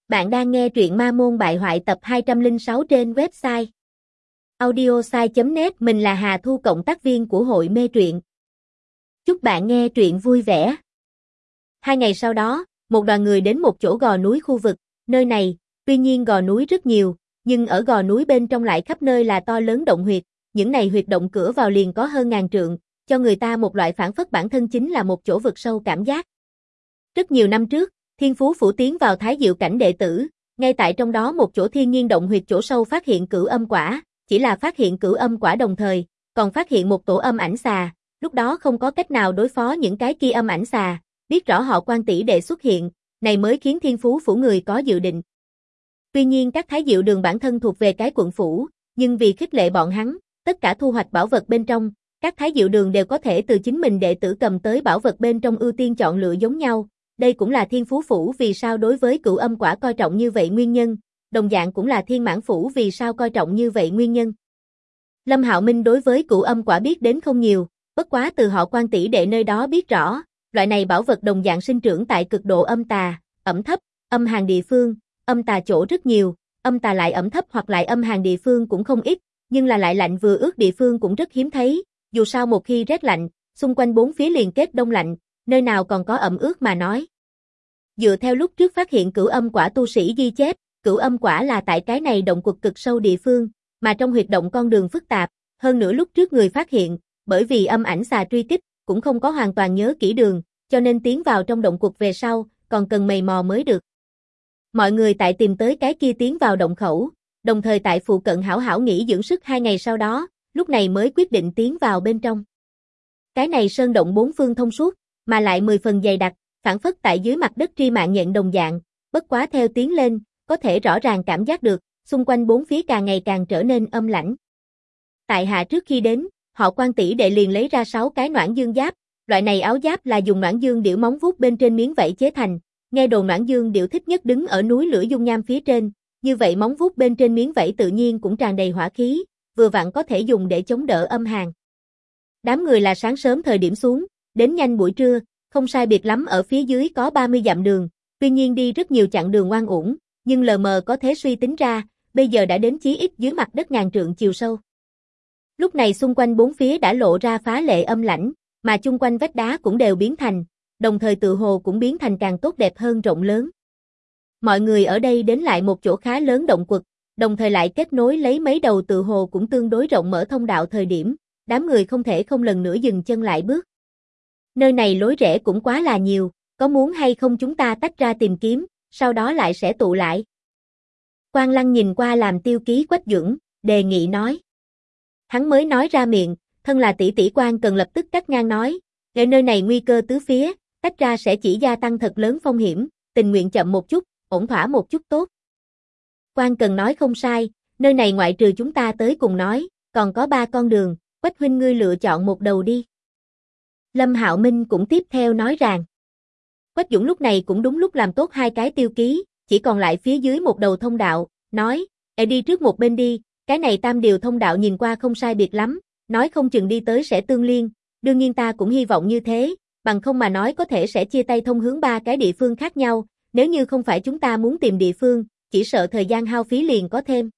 Bạn đang nghe truyện Ma Môn Bại Hoại tập 206 trên website audiosai.net. Mình là Hà Thu, cộng tác viên của hội mê truyện. Chúc bạn nghe truyện vui vẻ. 2 ngày sau đó, một đoàn người đến một chỗ gò núi khu vực. Nơi này, tuy nhiên gò núi rất nhiều, nhưng ở gò núi bên trong lại khắp nơi là to lớn động huyệt. Những này huyệt động cửa vào liền có hơn ngàn trượng, cho người ta một loại phảng phất bản thân chính là một chỗ vực sâu cảm giác. Rất nhiều năm trước, Thiên Phú Phủ tiến vào Thái Diệu cảnh đệ tử, ngay tại trong đó một chỗ thiên nhiên động huyệt chỗ sâu phát hiện cửu âm quả, chỉ là phát hiện cửu âm quả đồng thời, còn phát hiện một tổ âm ảnh xà, lúc đó không có cách nào đối phó những cái kia âm ảnh xà, biết rõ họ Quan tỷ đệ xuất hiện, này mới khiến Thiên Phú Phủ người có dự định. Tuy nhiên các Thái Diệu đường bản thân thuộc về cái quận phủ, nhưng vì khích lệ bọn hắn, tất cả thu hoạch bảo vật bên trong, các Thái Diệu đường đều có thể từ chính mình đệ tử cầm tới bảo vật bên trong ưu tiên chọn lựa giống nhau. Đây cũng là Thiên Phú Phủ vì sao đối với cửu âm quả coi trọng như vậy nguyên nhân, đồng dạng cũng là Thiên Mãn Phủ vì sao coi trọng như vậy nguyên nhân. Lâm Hạo Minh đối với cửu âm quả biết đến không nhiều, bất quá từ họ Quan tỷ đệ nơi đó biết rõ, loại này bảo vật đồng dạng sinh trưởng tại cực độ âm tà, ẩm thấp, âm hàn địa phương, âm tà chỗ rất nhiều, âm tà lại ẩm thấp hoặc lại âm hàn địa phương cũng không ít, nhưng là lại lạnh vừa ướt địa phương cũng rất hiếm thấy, dù sao một khi rét lạnh, xung quanh bốn phía liền kết đông lạnh, nơi nào còn có ẩm ướt mà nói. Dựa theo lúc trước phát hiện cửu âm quả tu sĩ ghi chép, cửu âm quả là tại cái này động quật cực sâu địa phương, mà trong huyệt động con đường phức tạp, hơn nữa lúc trước người phát hiện, bởi vì âm ảnh xà truy kích, cũng không có hoàn toàn nhớ kỹ đường, cho nên tiến vào trong động quật về sau, còn cần mày mò mới được. Mọi người tại tìm tới cái kia tiến vào động khẩu, đồng thời tại phụ cận hảo hảo nghỉ dưỡng sức 2 ngày sau đó, lúc này mới quyết định tiến vào bên trong. Cái này sơn động bốn phương thông suốt, mà lại 10 phần dày đặc, phảng phất tại dưới mặt đất tri mạng nhện đồng dạng, bất quá theo tiến lên, có thể rõ ràng cảm giác được, xung quanh bốn phía càng ngày càng trở nên âm lãnh. Tại hạ trước khi đến, họ Quan tỷ đệ liền lấy ra 6 cái noãn dương giáp, loại này áo giáp là dùng noãn dương điểu móng vuốt bên trên miếng vảy chế thành, nghe đồn noãn dương điểu thích nhất đứng ở núi lửa dung nham phía trên, như vậy móng vuốt bên trên miếng vảy tự nhiên cũng tràn đầy hỏa khí, vừa vặn có thể dùng để chống đỡ âm hàn. Đám người là sáng sớm thời điểm xuống, đến nhanh buổi trưa, không sai biệt lắm ở phía dưới có 30 dặm đường, tuy nhiên đi rất nhiều chặng đường oan uổng, nhưng lờ mờ có thể suy tính ra, bây giờ đã đến chí ít dưới mặt đất ngàn trượng chiều sâu. Lúc này xung quanh bốn phía đã lộ ra phá lệ âm lãnh, mà chung quanh vách đá cũng đều biến thành, đồng thời tự hồ cũng biến thành càng tốt đẹp hơn rộng lớn. Mọi người ở đây đến lại một chỗ khá lớn động quật, đồng thời lại kết nối lấy mấy đầu tự hồ cũng tương đối rộng mở thông đạo thời điểm, đám người không thể không lần nữa dừng chân lại bước. Nơi này lối rẽ cũng quá là nhiều, có muốn hay không chúng ta tách ra tìm kiếm, sau đó lại sẽ tụ lại. Quang Lăng nhìn qua làm tiêu ký Quách Duẩn, đề nghị nói. Hắn mới nói ra miệng, thân là tỷ tỷ Quan Cần lập tức cắt ngang nói, ở nơi này nguy cơ tứ phía, tách ra sẽ chỉ gia tăng thật lớn phong hiểm, tình nguyện chậm một chút, ổn thỏa một chút tốt. Quan Cần nói không sai, nơi này ngoại trừ chúng ta tới cùng nói, còn có 3 con đường, Quách huynh ngươi lựa chọn một đầu đi. Lâm Hạo Minh cũng tiếp theo nói rằng. Quách Dũng lúc này cũng đúng lúc làm tốt 2 cái tiêu ký, chỉ còn lại phía dưới một đầu thông đạo, nói, đi trước một bên đi, cái này tam điều thông đạo nhìn qua không sai biệt lắm, nói không chừng đi tới sẽ tương liên, đương nhiên ta cũng hy vọng như thế, bằng không mà nói có thể sẽ chia tay thông hướng 3 cái địa phương khác nhau, nếu như không phải chúng ta muốn tìm địa phương, chỉ sợ thời gian hao phí liền có thêm.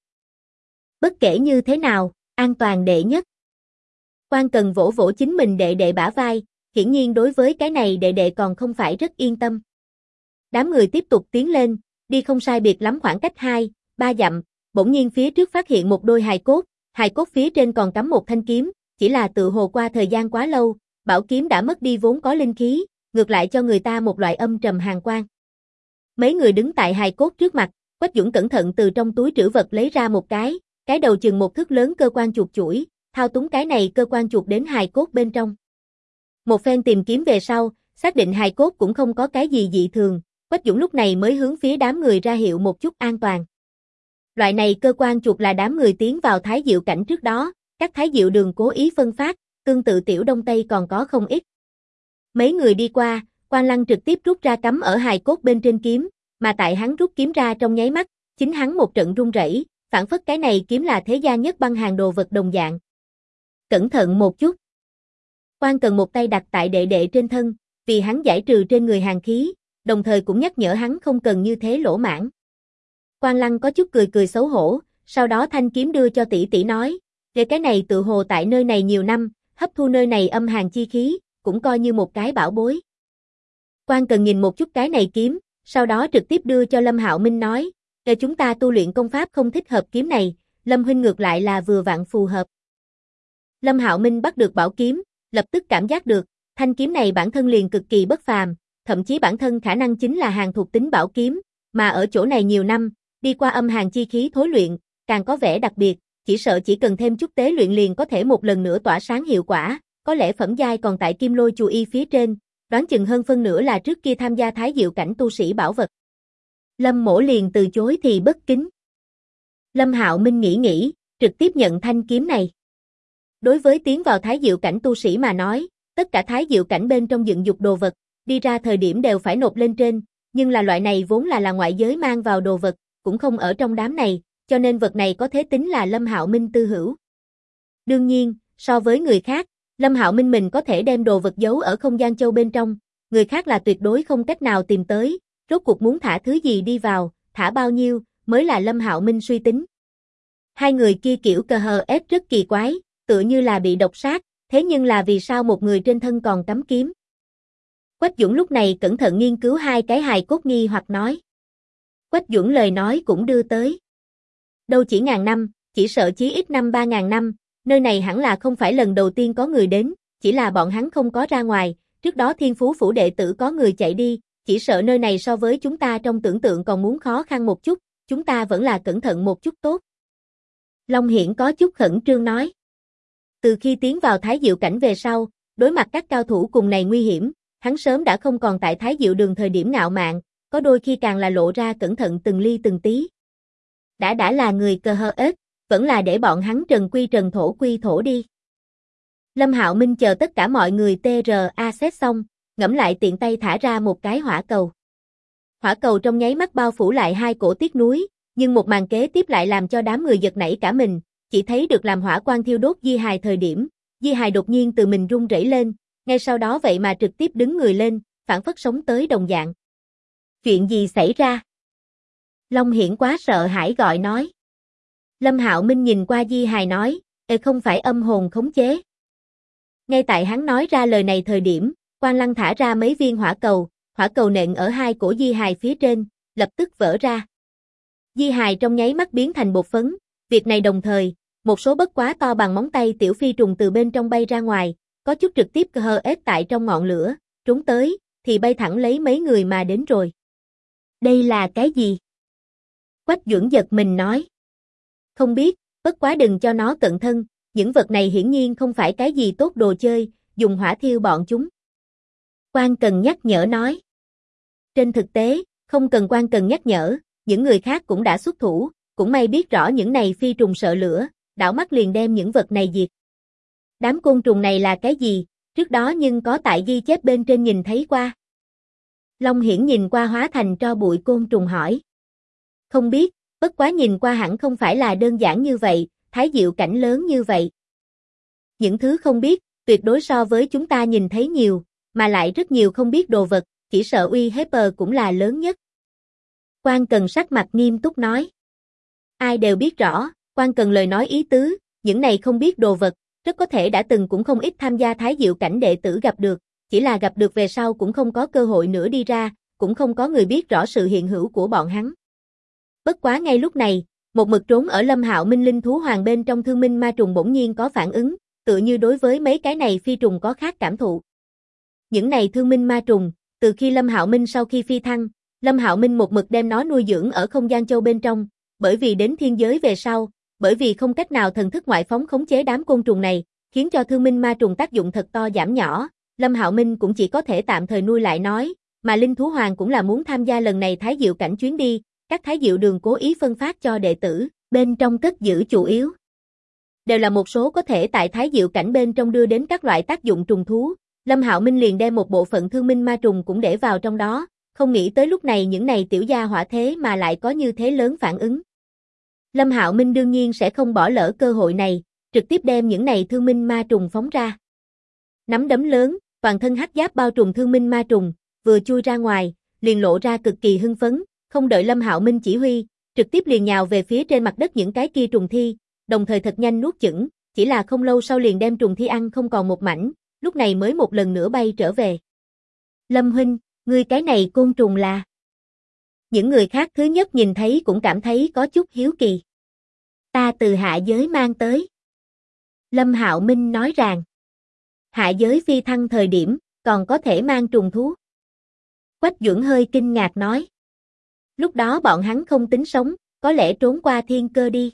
Bất kể như thế nào, an toàn đệ nhất. Quan Cần vỗ vỗ chính mình đệ đệ bả vai, hiển nhiên đối với cái này đệ đệ còn không phải rất yên tâm. Đám người tiếp tục tiến lên, đi không sai biệt lắm khoảng cách 2-3 dặm, bỗng nhiên phía trước phát hiện một đôi hài cốt phía trên còn cắm một thanh kiếm, chỉ là tự hồ qua thời gian quá lâu, bảo kiếm đã mất đi vốn có linh khí, ngược lại cho người ta một loại âm trầm hàn quang. Mấy người đứng tại hài cốt trước mặt, Quách Dũng cẩn thận từ trong túi trữ vật lấy ra một cái đầu chừng một thước lớn cơ quan chuột chuỗi, thao túng cái này cơ quan chuột đến hài cốt bên trong. Một phen tìm kiếm về sau, xác định hài cốt cũng không có cái gì dị thường, Quách Dũng lúc này mới hướng phía đám người ra hiệu một chút an toàn. Loại này cơ quan chuột là đám người tiến vào Thái Diệu cảnh trước đó, các Thái Diệu đường cố ý phân phát, tương tự tiểu Đông Tây còn có không ít. Mấy người đi qua, Quang Lăng trực tiếp rút ra cắm ở hài cốt bên trên kiếm, mà tại hắn rút kiếm ra trong nháy mắt, chính hắn một trận run rẩy, phảng phất cái này kiếm là thế gia nhất băng hàng đồ vật đồng dạng. Cẩn thận một chút. Quan Cần một tay đặt tại đệ đệ trên thân, vì hắn giải trừ trên người hàn khí, đồng thời cũng nhắc nhở hắn không cần như thế lỗ mãng. Quan Lăng có chút cười cười xấu hổ, sau đó thanh kiếm đưa cho tỷ tỷ nói, về cái này tự hồ tại nơi này nhiều năm, hấp thu nơi này âm hàn chi khí, cũng coi như một cái bảo bối. Quan Cần nhìn một chút cái này kiếm, sau đó trực tiếp đưa cho Lâm Hạo Minh nói, để chúng ta tu luyện công pháp không thích hợp kiếm này, Lâm huynh ngược lại là vừa vặn phù hợp. Lâm Hạo Minh bắt được bảo kiếm, lập tức cảm giác được, thanh kiếm này bản thân liền cực kỳ bất phàm, thậm chí bản thân khả năng chính là hàng thuộc tính bảo kiếm, mà ở chỗ này nhiều năm, đi qua âm hàn chi khí thối luyện, càng có vẻ đặc biệt, chỉ sợ chỉ cần thêm chút tế luyện liền có thể một lần nữa tỏa sáng hiệu quả, có lẽ phẩm giai còn tại Kim Lôi Chù Y phía trên, đoán chừng hơn phân nửa là trước kia tham gia Thái Diệu cảnh tu sĩ bảo vật. Lâm Mỗ liền từ chối thì bất kính. Lâm Hạo Minh nghĩ, trực tiếp nhận thanh kiếm này. Đối với tiến vào Thái Diệu cảnh tu sĩ mà nói, tất cả Thái Diệu cảnh bên trong dựng dục đồ vật, đi ra thời điểm đều phải nộp lên trên, nhưng là loại này vốn là ngoại giới mang vào đồ vật, cũng không ở trong đám này, cho nên vật này có thể tính là Lâm Hạo Minh tư hữu. Đương nhiên, so với người khác, Lâm Hạo Minh mình có thể đem đồ vật giấu ở không gian châu bên trong, người khác là tuyệt đối không cách nào tìm tới, rốt cuộc muốn thả thứ gì đi vào, thả bao nhiêu, mới là Lâm Hạo Minh suy tính. Hai người kia kiểu cờ hờ ép rất kỳ quái, tựa như là bị độc sát, thế nhưng là vì sao một người trên thân còn cắm kiếm? Quách Dũng lúc này cẩn thận nghiên cứu hai cái hài cốt nghi hoặc nói. Quách Dũng lời nói cũng đưa tới. Đâu chỉ ngàn năm, chỉ sợ chí ít 3.000 năm, nơi này hẳn là không phải lần đầu tiên có người đến, chỉ là bọn hắn không có ra ngoài, trước đó Thiên Phú Phủ đệ tử có người chạy đi, chỉ sợ nơi này so với chúng ta trong tưởng tượng còn muốn khó khăn một chút, chúng ta vẫn là cẩn thận một chút tốt. Long Hiển có chút khẩn trương nói. Từ khi tiến vào Thái Diệu cảnh về sau, đối mặt các cao thủ cùng này nguy hiểm, hắn sớm đã không còn tại Thái Diệu đường thời điểm ngạo mạn, có đôi khi càng là lộ ra cẩn thận từng ly từng tí. Đã là người cờ hờ ết, vẫn là để bọn hắn trần quy trần thổ quy thổ đi. Lâm Hạo Minh chờ tất cả mọi người TRA xét xong, ngẫm lại tiện tay thả ra một cái hỏa cầu. Hỏa cầu trong nháy mắt bao phủ lại hai cổ tiếc núi, nhưng một màn kế tiếp lại làm cho đám người giật nảy cả mình, chỉ thấy được làm hỏa quang thiêu đốt di hài thời điểm, di hài đột nhiên từ mình rung rẩy lên, ngay sau đó vậy mà trực tiếp đứng người lên, phản phất sống tới đồng dạng. Chuyện gì xảy ra? Long Hiển quá sợ hãi gọi nói. Lâm Hạo Minh nhìn qua di hài nói, không phải âm hồn khống chế. Ngay tại hắn nói ra lời này thời điểm, Quan Lăng thả ra mấy viên hỏa cầu nện ở hai cổ di hài phía trên, lập tức vỡ ra. Di hài trong nháy mắt biến thành bột phấn, việc này đồng thời, một số bất quá to bằng móng tay tiểu phi trùng từ bên trong bay ra ngoài, có chút trực tiếp hờ ép tại trong ngọn lửa, trốn tới, thì bay thẳng lấy mấy người mà đến rồi. Đây là cái gì? Quách Duẩn giật mình nói. Không biết, bất quá đừng cho nó cận thân, những vật này hiển nhiên không phải cái gì tốt đồ chơi, dùng hỏa thiêu bọn chúng. Quan Cần nhắc nhở nói. Trên thực tế, không cần Quan Cần nhắc nhở, những người khác cũng đã xuất thủ, cũng may biết rõ những này phi trùng sợ lửa, đảo mắt liền đem những vật này diệt. Đám côn trùng này là cái gì, trước đó nhưng có tại ghi chép bên trên nhìn thấy qua. Long Hiển nhìn qua hóa thành tro bụi côn trùng hỏi. Không biết, bất quá nhìn qua hẳn không phải là đơn giản như vậy, Thái Diệu cảnh lớn như vậy. Những thứ không biết, tuyệt đối so với chúng ta nhìn thấy nhiều, mà lại rất nhiều không biết đồ vật, chỉ sợ uy hiếp cũng là lớn nhất. Quan Cần sắc mặt nghiêm túc nói. Ai đều biết rõ, Quan Cần lời nói ý tứ, những này không biết đồ vật, rất có thể đã từng cũng không ít tham gia Thái Diệu cảnh đệ tử gặp được, chỉ là gặp được về sau cũng không có cơ hội nữa đi ra, cũng không có người biết rõ sự hiện hữu của bọn hắn. Bất quá ngay lúc này, một mực trốn ở Lâm Hạo Minh linh thú hoàng bên trong thương minh ma trùng bỗng nhiên có phản ứng, tựa như đối với mấy cái này phi trùng có khác cảm thụ. Những này thương minh ma trùng, từ khi Lâm Hạo Minh sau khi phi thăng, Lâm Hạo Minh một mực đem nó nuôi dưỡng ở không gian châu bên trong, bởi vì đến thiên giới về sau, bởi vì không cách nào thần thức ngoại phóng khống chế đám côn trùng này, khiến cho thương minh ma trùng tác dụng thật to giảm nhỏ, Lâm Hạo Minh cũng chỉ có thể tạm thời nuôi lại nói, mà linh thú hoàng cũng là muốn tham gia lần này Thái Diệu cảnh chuyến đi, các Thái Diệu đường cố ý phân phát cho đệ tử, bên trong cất giữ chủ yếu. Đều là một số có thể tại Thái Diệu cảnh bên trong đưa đến các loại tác dụng trùng thú, Lâm Hạo Minh liền đem một bộ phận thương minh ma trùng cũng để vào trong đó, không nghĩ tới lúc này những này tiểu gia hỏa thế mà lại có như thế lớn phản ứng. Lâm Hạo Minh đương nhiên sẽ không bỏ lỡ cơ hội này, trực tiếp đem những này thương minh ma trùng phóng ra. Nắm đấm lớn, toàn thân hắc giáp bao trùm thương minh ma trùng, vừa chui ra ngoài, liền lộ ra cực kỳ hưng phấn, không đợi Lâm Hạo Minh chỉ huy, trực tiếp liền nhào về phía trên mặt đất những cái kia trùng thi, đồng thời thật nhanh nuốt chửng, chỉ là không lâu sau liền đem trùng thi ăn không còn một mảnh, lúc này mới một lần nữa bay trở về. Lâm huynh, ngươi cái này côn trùng là? Những người khác thứ nhất nhìn thấy cũng cảm thấy có chút hiếu kỳ. Ta từ hạ giới mang tới. Lâm Hạo Minh nói rằng, hạ giới phi thăng thời điểm, còn có thể mang trùng thú. Quách Duẩn hơi kinh ngạc nói. Lúc đó bọn hắn không tính sống, có lẽ trốn qua thiên cơ đi.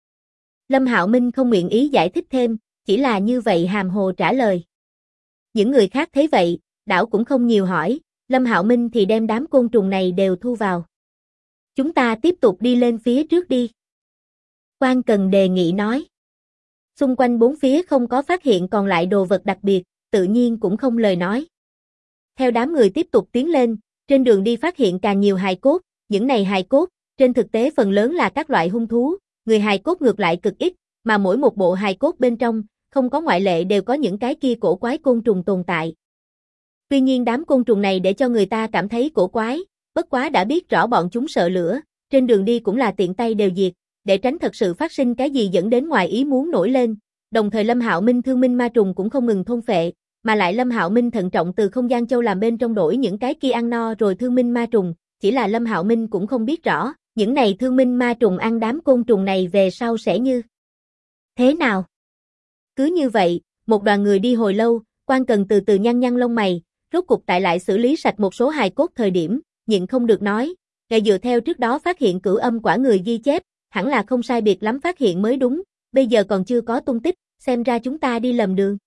Lâm Hạo Minh không nguyện ý giải thích thêm, chỉ là như vậy hàm hồ trả lời. Những người khác thấy vậy, đảo cũng không nhiều hỏi, Lâm Hạo Minh thì đem đám côn trùng này đều thu vào. Chúng ta tiếp tục đi lên phía trước đi. Quan Cần đề nghị nói. Xung quanh bốn phía không có phát hiện còn lại đồ vật đặc biệt, tự nhiên cũng không lời nói. Theo đám người tiếp tục tiến lên, trên đường đi phát hiện càng nhiều hài cốt, những này hài cốt, trên thực tế phần lớn là các loại hung thú, người hài cốt ngược lại cực ít, mà mỗi một bộ hài cốt bên trong, không có ngoại lệ đều có những cái kia cổ quái côn trùng tồn tại. Tuy nhiên đám côn trùng này để cho người ta cảm thấy cổ quái, bất quá đã biết rõ bọn chúng sợ lửa, trên đường đi cũng là tiện tay đều diệt, để tránh thật sự phát sinh cái gì dẫn đến ngoài ý muốn nổi lên. Đồng thời Lâm Hạo Minh thương minh ma trùng cũng không ngừng thôn phệ, mà lại Lâm Hạo Minh thận trọng từ không gian châu làm bên trong đổi những cái kia ăn no rồi thương minh ma trùng, chỉ là Lâm Hạo Minh cũng không biết rõ, những này thương minh ma trùng ăn đám côn trùng này về sau sẽ như thế nào. Cứ như vậy, một đoàn người đi hồi lâu, Quan Cần từ từ nhăn nhăn lông mày, rốt cục tại lại xử lý sạch một số hài cốt thời điểm, nhịn không được nói, ngài dựa theo trước đó phát hiện cửu âm quả người ghi chép, hẳn là không sai biệt lắm phát hiện mới đúng, bây giờ còn chưa có tung tích, xem ra chúng ta đi lầm đường.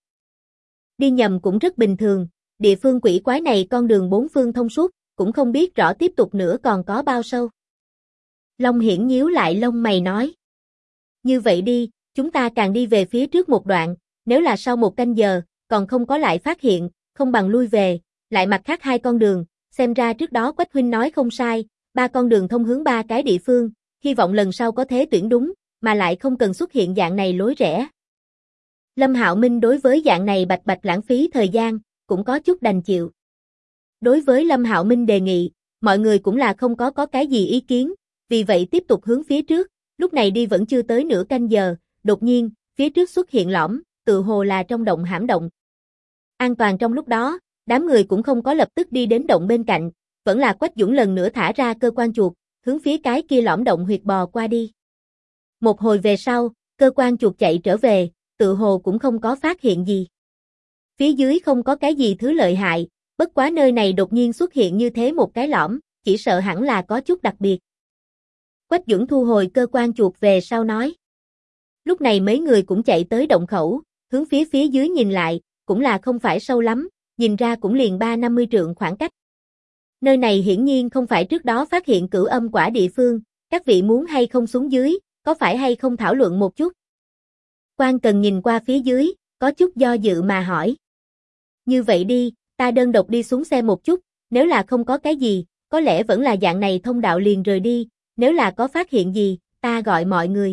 Đi nhầm cũng rất bình thường, địa phương quỷ quái này con đường bốn phương thông suốt, cũng không biết rõ tiếp tục nữa còn có bao sâu. Long Hiển nhíu lại lông mày nói. Như vậy đi, chúng ta càng đi về phía trước một đoạn, nếu là sau một canh giờ, còn không có lại phát hiện, không bằng lui về, lại mặt khác hai con đường, xem ra trước đó Quách huynh nói không sai, ba con đường thông hướng ba cái địa phương, hy vọng lần sau có thế tuyển đúng, mà lại không cần xuất hiện dạng này lối rẽ. Lâm Hạo Minh đối với dạng này bạch bạch lãng phí thời gian, cũng có chút đành chịu. Đối với Lâm Hạo Minh đề nghị, mọi người cũng là không có cái gì ý kiến, vì vậy tiếp tục hướng phía trước, lúc này đi vẫn chưa tới nửa canh giờ, đột nhiên, phía trước xuất hiện lõm, tự hồ là trong động hãm động. An toàn trong lúc đó, đám người cũng không có lập tức đi đến động bên cạnh, vẫn là Quách Duẩn lần nữa thả ra cơ quan chuột, hướng phía cái kia lõm động huyệt bò qua đi. Một hồi về sau, cơ quan chuột chạy trở về, tự hồ cũng không có phát hiện gì. Phía dưới không có cái gì thứ lợi hại, bất quá nơi này đột nhiên xuất hiện như thế một cái lõm, chỉ sợ hẳn là có chút đặc biệt. Quách Duẩn thu hồi cơ quan chuột về sau nói. Lúc này mấy người cũng chạy tới động khẩu, hướng phía dưới nhìn lại, cũng là không phải sâu lắm, nhìn ra cũng liền 3-50 trượng khoảng cách. Nơi này hiển nhiên không phải trước đó phát hiện cửu âm quả địa phương, các vị muốn hay không xuống dưới, có phải hay không thảo luận một chút? Quan Cần nhìn qua phía dưới, có chút do dự mà hỏi. Như vậy đi, ta đơn độc đi xuống xe một chút, nếu là không có cái gì, có lẽ vẫn là dạng này thông đạo liền rời đi, nếu là có phát hiện gì, ta gọi mọi người.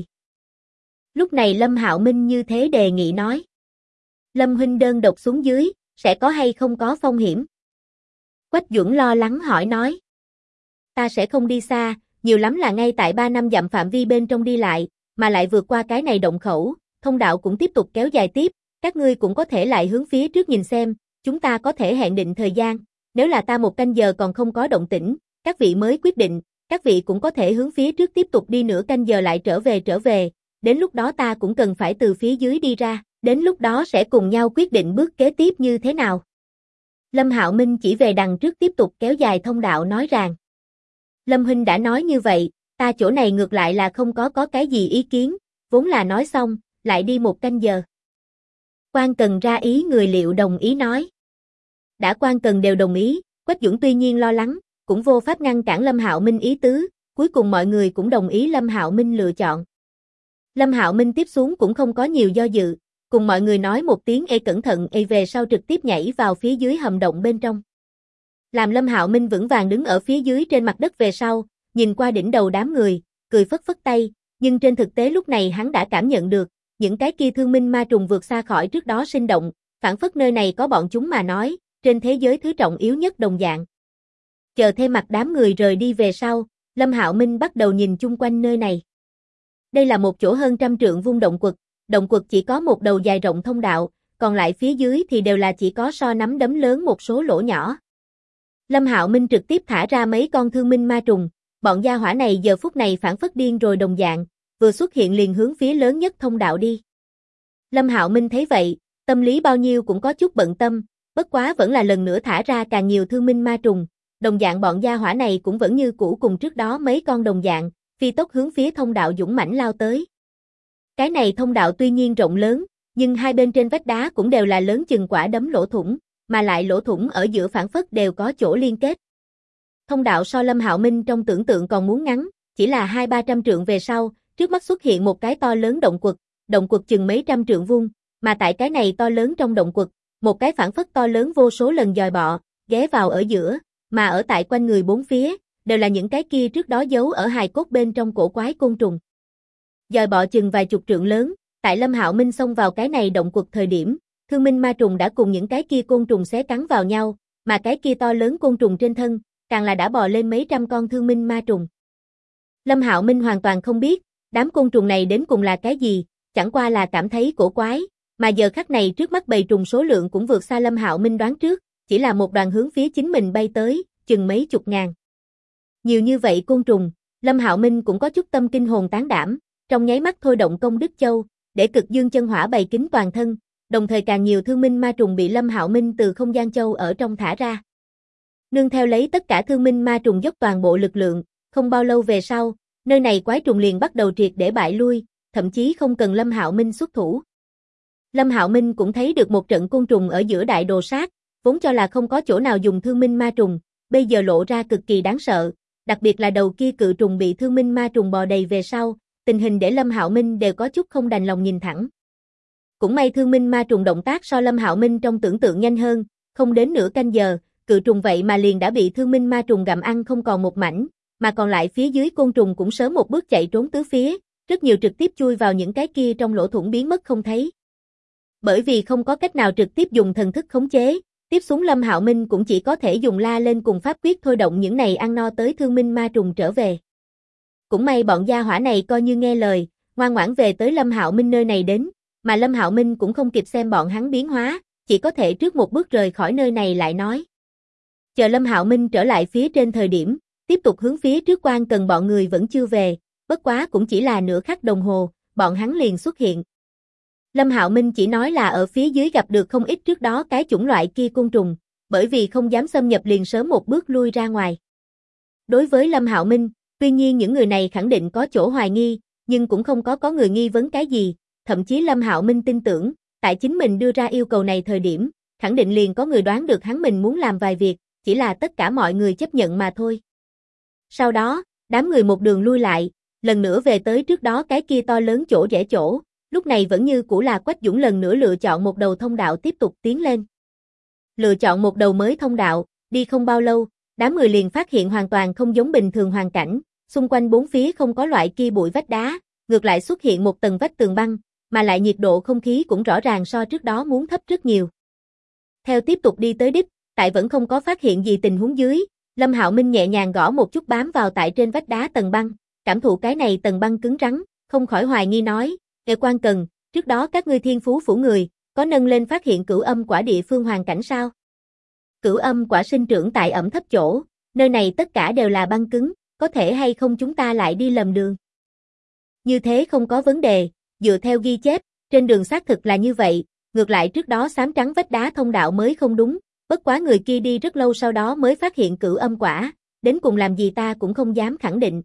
Lúc này Lâm Hạo Minh như thế đề nghị nói. Lâm huynh đơn độc xuống dưới, sẽ có hay không có phong hiểm? Quách Duẩn lo lắng hỏi nói. Ta sẽ không đi xa, nhiều lắm là ngay tại 3 năm dặm phạm vi bên trong đi lại, mà lại vượt qua cái này động khẩu, thông đạo cũng tiếp tục kéo dài tiếp, các ngươi cũng có thể lại hướng phía trước nhìn xem, chúng ta có thể hẹn định thời gian, nếu là ta một canh giờ còn không có động tĩnh, các vị mới quyết định, các vị cũng có thể hướng phía trước tiếp tục đi nửa canh giờ lại trở về, đến lúc đó ta cũng cần phải từ phía dưới đi ra, đến lúc đó sẽ cùng nhau quyết định bước kế tiếp như thế nào. Lâm Hạo Minh chỉ về đằng trước tiếp tục kéo dài thông đạo nói rằng. Lâm huynh đã nói như vậy, ta chỗ này ngược lại là không có cái gì ý kiến, vốn là nói xong, lại đi một canh giờ. Quan Cần ra ý người liệu đồng ý nói. Đã Quan Cần đều đồng ý, Quách Duẩn tuy nhiên lo lắng, cũng vô pháp ngăn cản Lâm Hạo Minh ý tứ, cuối cùng mọi người cũng đồng ý Lâm Hạo Minh lựa chọn. Lâm Hạo Minh tiếp xuống cũng không có nhiều do dự, cùng mọi người nói một tiếng ê cẩn thận ê về sau trực tiếp nhảy vào phía dưới hầm động bên trong. Làm Lâm Hạo Minh vững vàng đứng ở phía dưới trên mặt đất về sau, nhìn qua đỉnh đầu đám người, cười phất phất tay, nhưng trên thực tế lúc này hắn đã cảm nhận được, những cái kia thương minh ma trùng vượt xa khỏi trước đó sinh động, phản phất nơi này có bọn chúng mà nói, trên thế giới thứ trọng yếu nhất đồng dạng. Chờ thêm mặt đám người rời đi về sau, Lâm Hạo Minh bắt đầu nhìn chung quanh nơi này. Đây là một chỗ hơn 100 trượng vuông động quật chỉ có một đầu dài rộng thông đạo, còn lại phía dưới thì đều là chỉ có so nắm đấm lớn một số lỗ nhỏ. Lâm Hạo Minh trực tiếp thả ra mấy con thương minh ma trùng, bọn gia hỏa này giờ phút này phản phất điên rồi đồng dạng, vừa xuất hiện liền hướng phía lớn nhất thông đạo đi. Lâm Hạo Minh thấy vậy, tâm lý bao nhiêu cũng có chút bận tâm, bất quá vẫn là lần nữa thả ra càng nhiều thương minh ma trùng, đồng dạng bọn gia hỏa này cũng vẫn như cũ cùng trước đó mấy con đồng dạng, phi tốc hướng phía thông đạo dũng mãnh lao tới. Cái này thông đạo tuy nhiên rộng lớn, nhưng hai bên trên vách đá cũng đều là lớn chừng quả đấm lỗ thủng, mà lại lỗ thủng ở giữa phản phất đều có chỗ liên kết. Thông đạo so Lâm Hạo Minh trong tưởng tượng còn muốn ngắn, chỉ là 200-300 trượng về sau, trước mắt xuất hiện một cái to lớn động quật chừng mấy trăm trượng vuông, mà tại cái này to lớn trong động quật, một cái phản phất to lớn vô số lần dòi bọ, ghé vào ở giữa, mà ở tại quanh người bốn phía, đều là những cái kia trước đó giấu ở hài cốt bên trong cổ quái côn trùng. Dòi bọ chừng vài chục trượng lớn, tại Lâm Hạo Minh xông vào cái này động quật thời điểm, thương minh ma trùng đã cùng những cái kia côn trùng xé cắn vào nhau, mà cái kia to lớn côn trùng trên thân, càng là đã bò lên mấy trăm con thương minh ma trùng. Lâm Hạo Minh hoàn toàn không biết, đám côn trùng này đến cùng là cái gì, chẳng qua là cảm thấy cổ quái, mà giờ khắc này trước mắt bầy trùng số lượng cũng vượt xa Lâm Hạo Minh đoán trước, chỉ là một đoàn hướng phía chính mình bay tới, chừng mấy chục ngàn. Nhiều như vậy côn trùng, Lâm Hạo Minh cũng có chút tâm kinh hồn tán đảm, trong nháy mắt thôi động công đức châu, để cực dương chân hỏa bày kín toàn thân, đồng thời càng nhiều thương minh ma trùng bị Lâm Hạo Minh từ không gian châu ở trong thả ra. Nương theo lấy tất cả thương minh ma trùng dốc toàn bộ lực lượng, không bao lâu về sau, nơi này quái trùng liền bắt đầu triệt để bại lui, thậm chí không cần Lâm Hạo Minh xuất thủ. Lâm Hạo Minh cũng thấy được một trận côn trùng ở giữa đại đồ sát, vốn cho là không có chỗ nào dùng thương minh ma trùng, bây giờ lộ ra cực kỳ đáng sợ, đặc biệt là đầu kia cự trùng bị thương minh ma trùng bò đầy về sau, tình hình để Lâm Hạo Minh đều có chút không đành lòng nhìn thẳng. Cũng may thương minh ma trùng động tác so Lâm Hạo Minh trong tưởng tượng nhanh hơn, không đến nửa canh giờ, cự trùng vậy mà liền đã bị thương minh ma trùng gặm ăn không còn một mảnh, mà còn lại phía dưới côn trùng cũng sớm một bước chạy trốn tứ phía, rất nhiều trực tiếp chui vào những cái kia trong lỗ thủng biến mất không thấy. Bởi vì không có cách nào trực tiếp dùng thần thức khống chế, tiếp xuống Lâm Hạo Minh cũng chỉ có thể dùng la lên cùng pháp quyết thôi động những này ăn no tới thương minh ma trùng trở về. Cũng may bọn gia hỏa này coi như nghe lời, ngoan ngoãn về tới Lâm Hạo Minh nơi này đến, mà Lâm Hạo Minh cũng không kịp xem bọn hắn biến hóa, chỉ có thể trước một bước rời khỏi nơi này lại nói. Chờ Lâm Hạo Minh trở lại phía trên thời điểm, tiếp tục hướng phía trước quan cần bọn người vẫn chưa về, bất quá cũng chỉ là nửa khắc đồng hồ, bọn hắn liền xuất hiện. Lâm Hạo Minh chỉ nói là ở phía dưới gặp được không ít trước đó cái chủng loại kia côn trùng, bởi vì không dám xâm nhập liền sớm một bước lui ra ngoài. Đối với Lâm Hạo Minh, tuy nhiên những người này khẳng định có chỗ hoài nghi, nhưng cũng không có người nghi vấn cái gì, thậm chí Lâm Hạo Minh tin tưởng, tại chính mình đưa ra yêu cầu này thời điểm, khẳng định liền có người đoán được hắn mình muốn làm vài việc, chỉ là tất cả mọi người chấp nhận mà thôi. Sau đó, đám người một đường lui lại, lần nữa về tới trước đó cái kia to lớn chỗ rẽ chỗ, lúc này vẫn như cũ là Quách Dũng lần nữa lựa chọn một đầu thông đạo tiếp tục tiến lên. Lựa chọn một đầu mới thông đạo, đi không bao lâu, đám người liền phát hiện hoàn toàn không giống bình thường hoàn cảnh, xung quanh bốn phía không có loại kia bụi vách đá, ngược lại xuất hiện một tầng vách tường băng, mà lại nhiệt độ không khí cũng rõ ràng so trước đó muốn thấp rất nhiều. Theo tiếp tục đi tới đích, tại vẫn không có phát hiện gì tình huống dưới, Lâm Hạo Minh nhẹ nhàng gõ một chút bám vào tại trên vách đá tầng băng, cảm thụ cái này tầng băng cứng rắn, không khỏi hoài nghi nói, quan cần, trước đó các ngươi thiên phú phủ người, có nâng lên phát hiện cửu âm quả địa phương hoàn cảnh sao? Cửu âm quả sinh trưởng tại ẩm thấp chỗ, nơi này tất cả đều là băng cứng, có thể hay không chúng ta lại đi lầm đường? Như thế không có vấn đề, dựa theo ghi chép, trên đường xác thực là như vậy, ngược lại trước đó xám trắng vách đá thông đạo mới không đúng, bất quá người kia đi rất lâu sau đó mới phát hiện cửu âm quả, đến cùng làm gì ta cũng không dám khẳng định.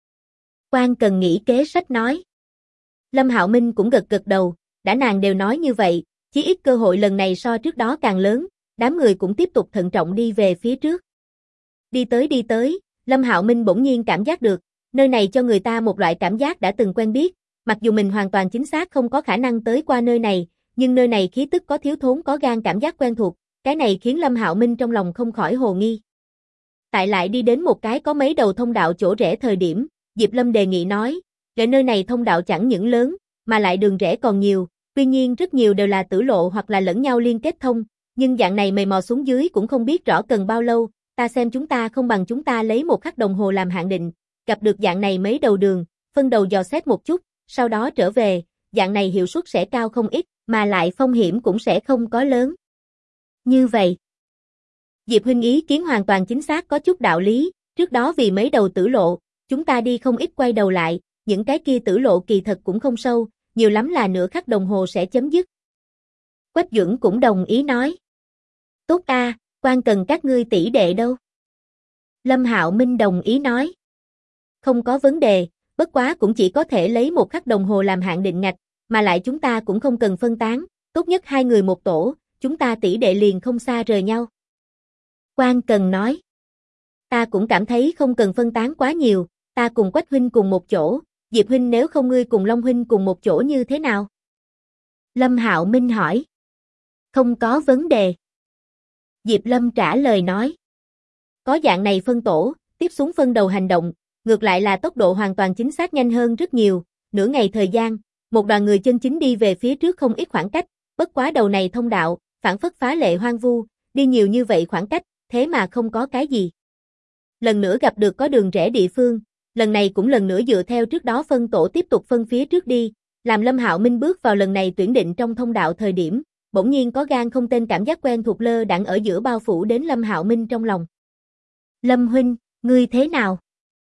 Quan cần nghĩ kế sách nói. Lâm Hạo Minh cũng gật gật đầu, đã nàng đều nói như vậy, chí ít cơ hội lần này so trước đó càng lớn, đám người cũng tiếp tục thận trọng đi về phía trước. Đi tới, Lâm Hạo Minh bỗng nhiên cảm giác được, nơi này cho người ta một loại cảm giác đã từng quen biết, mặc dù mình hoàn toàn chính xác không có khả năng tới qua nơi này, nhưng nơi này khí tức có thiếu thốn có gan cảm giác quen thuộc, cái này khiến Lâm Hạo Minh trong lòng không khỏi hồ nghi. Tại lại đi đến một cái có mấy đầu thông đạo chỗ rẽ thời điểm, Diệp Lâm đề nghị nói, để nơi này thông đạo chẳng những lớn, mà lại đường rẽ còn nhiều, tuy nhiên rất nhiều đều là tử lộ hoặc là lẫn nhau liên kết thông, nhưng dạng này mày mò xuống dưới cũng không biết rõ cần bao lâu, ta xem chúng ta không bằng chúng ta lấy 1 khắc đồng hồ làm hạn định, gặp được dạng này mấy đầu đường, phân đầu dò xét một chút, sau đó trở về, dạng này hiệu suất sẽ cao không ít, mà lại phong hiểm cũng sẽ không có lớn. Như vậy, Diệp huynh ý kiến hoàn toàn chính xác có chút đạo lý, trước đó vì mấy đầu tử lộ, chúng ta đi không ít quay đầu lại, những cái kia tử lộ kỳ thật cũng không sâu, nhiều lắm là nửa khắc đồng hồ sẽ chấm dứt. Quách Duẩn cũng đồng ý nói. Tốt a, quan cần các ngươi tỷ đệ đâu? Lâm Hạo Minh đồng ý nói. Không có vấn đề, bất quá cũng chỉ có thể lấy 1 khắc đồng hồ làm hạn định ngạch, mà lại chúng ta cũng không cần phân tán, tốt nhất 2 người một tổ, chúng ta tỷ đệ liền không xa rời nhau. Quan Cần nói. Ta cũng cảm thấy không cần phân tán quá nhiều, ta cùng Quách huynh cùng một chỗ, Diệp huynh nếu không ngươi cùng Long huynh cùng một chỗ như thế nào? Lâm Hạo Minh hỏi. Không có vấn đề. Diệp Lâm trả lời nói. Có dạng này phân tổ, tiếp xuống phân đầu hành động, ngược lại là tốc độ hoàn toàn chính xác nhanh hơn rất nhiều, nửa ngày thời gian, một đoàn người chân chính đi về phía trước không ít khoảng cách, bất quá đầu này thông đạo, phản phất phá lệ hoang vu, đi nhiều như vậy khoảng cách, thế mà không có cái gì. Lần nữa gặp được có đường rẽ địa phương, lần này cũng lần nữa dựa theo trước đó phân tổ tiếp tục phân phía trước đi, làm Lâm Hạo Minh bước vào lần này tuyển định trong thông đạo thời điểm, bỗng nhiên có gan không tên cảm giác quen thuộc lơ đãng ở giữa bao phủ đến Lâm Hạo Minh trong lòng. Lâm huynh, ngươi thế nào?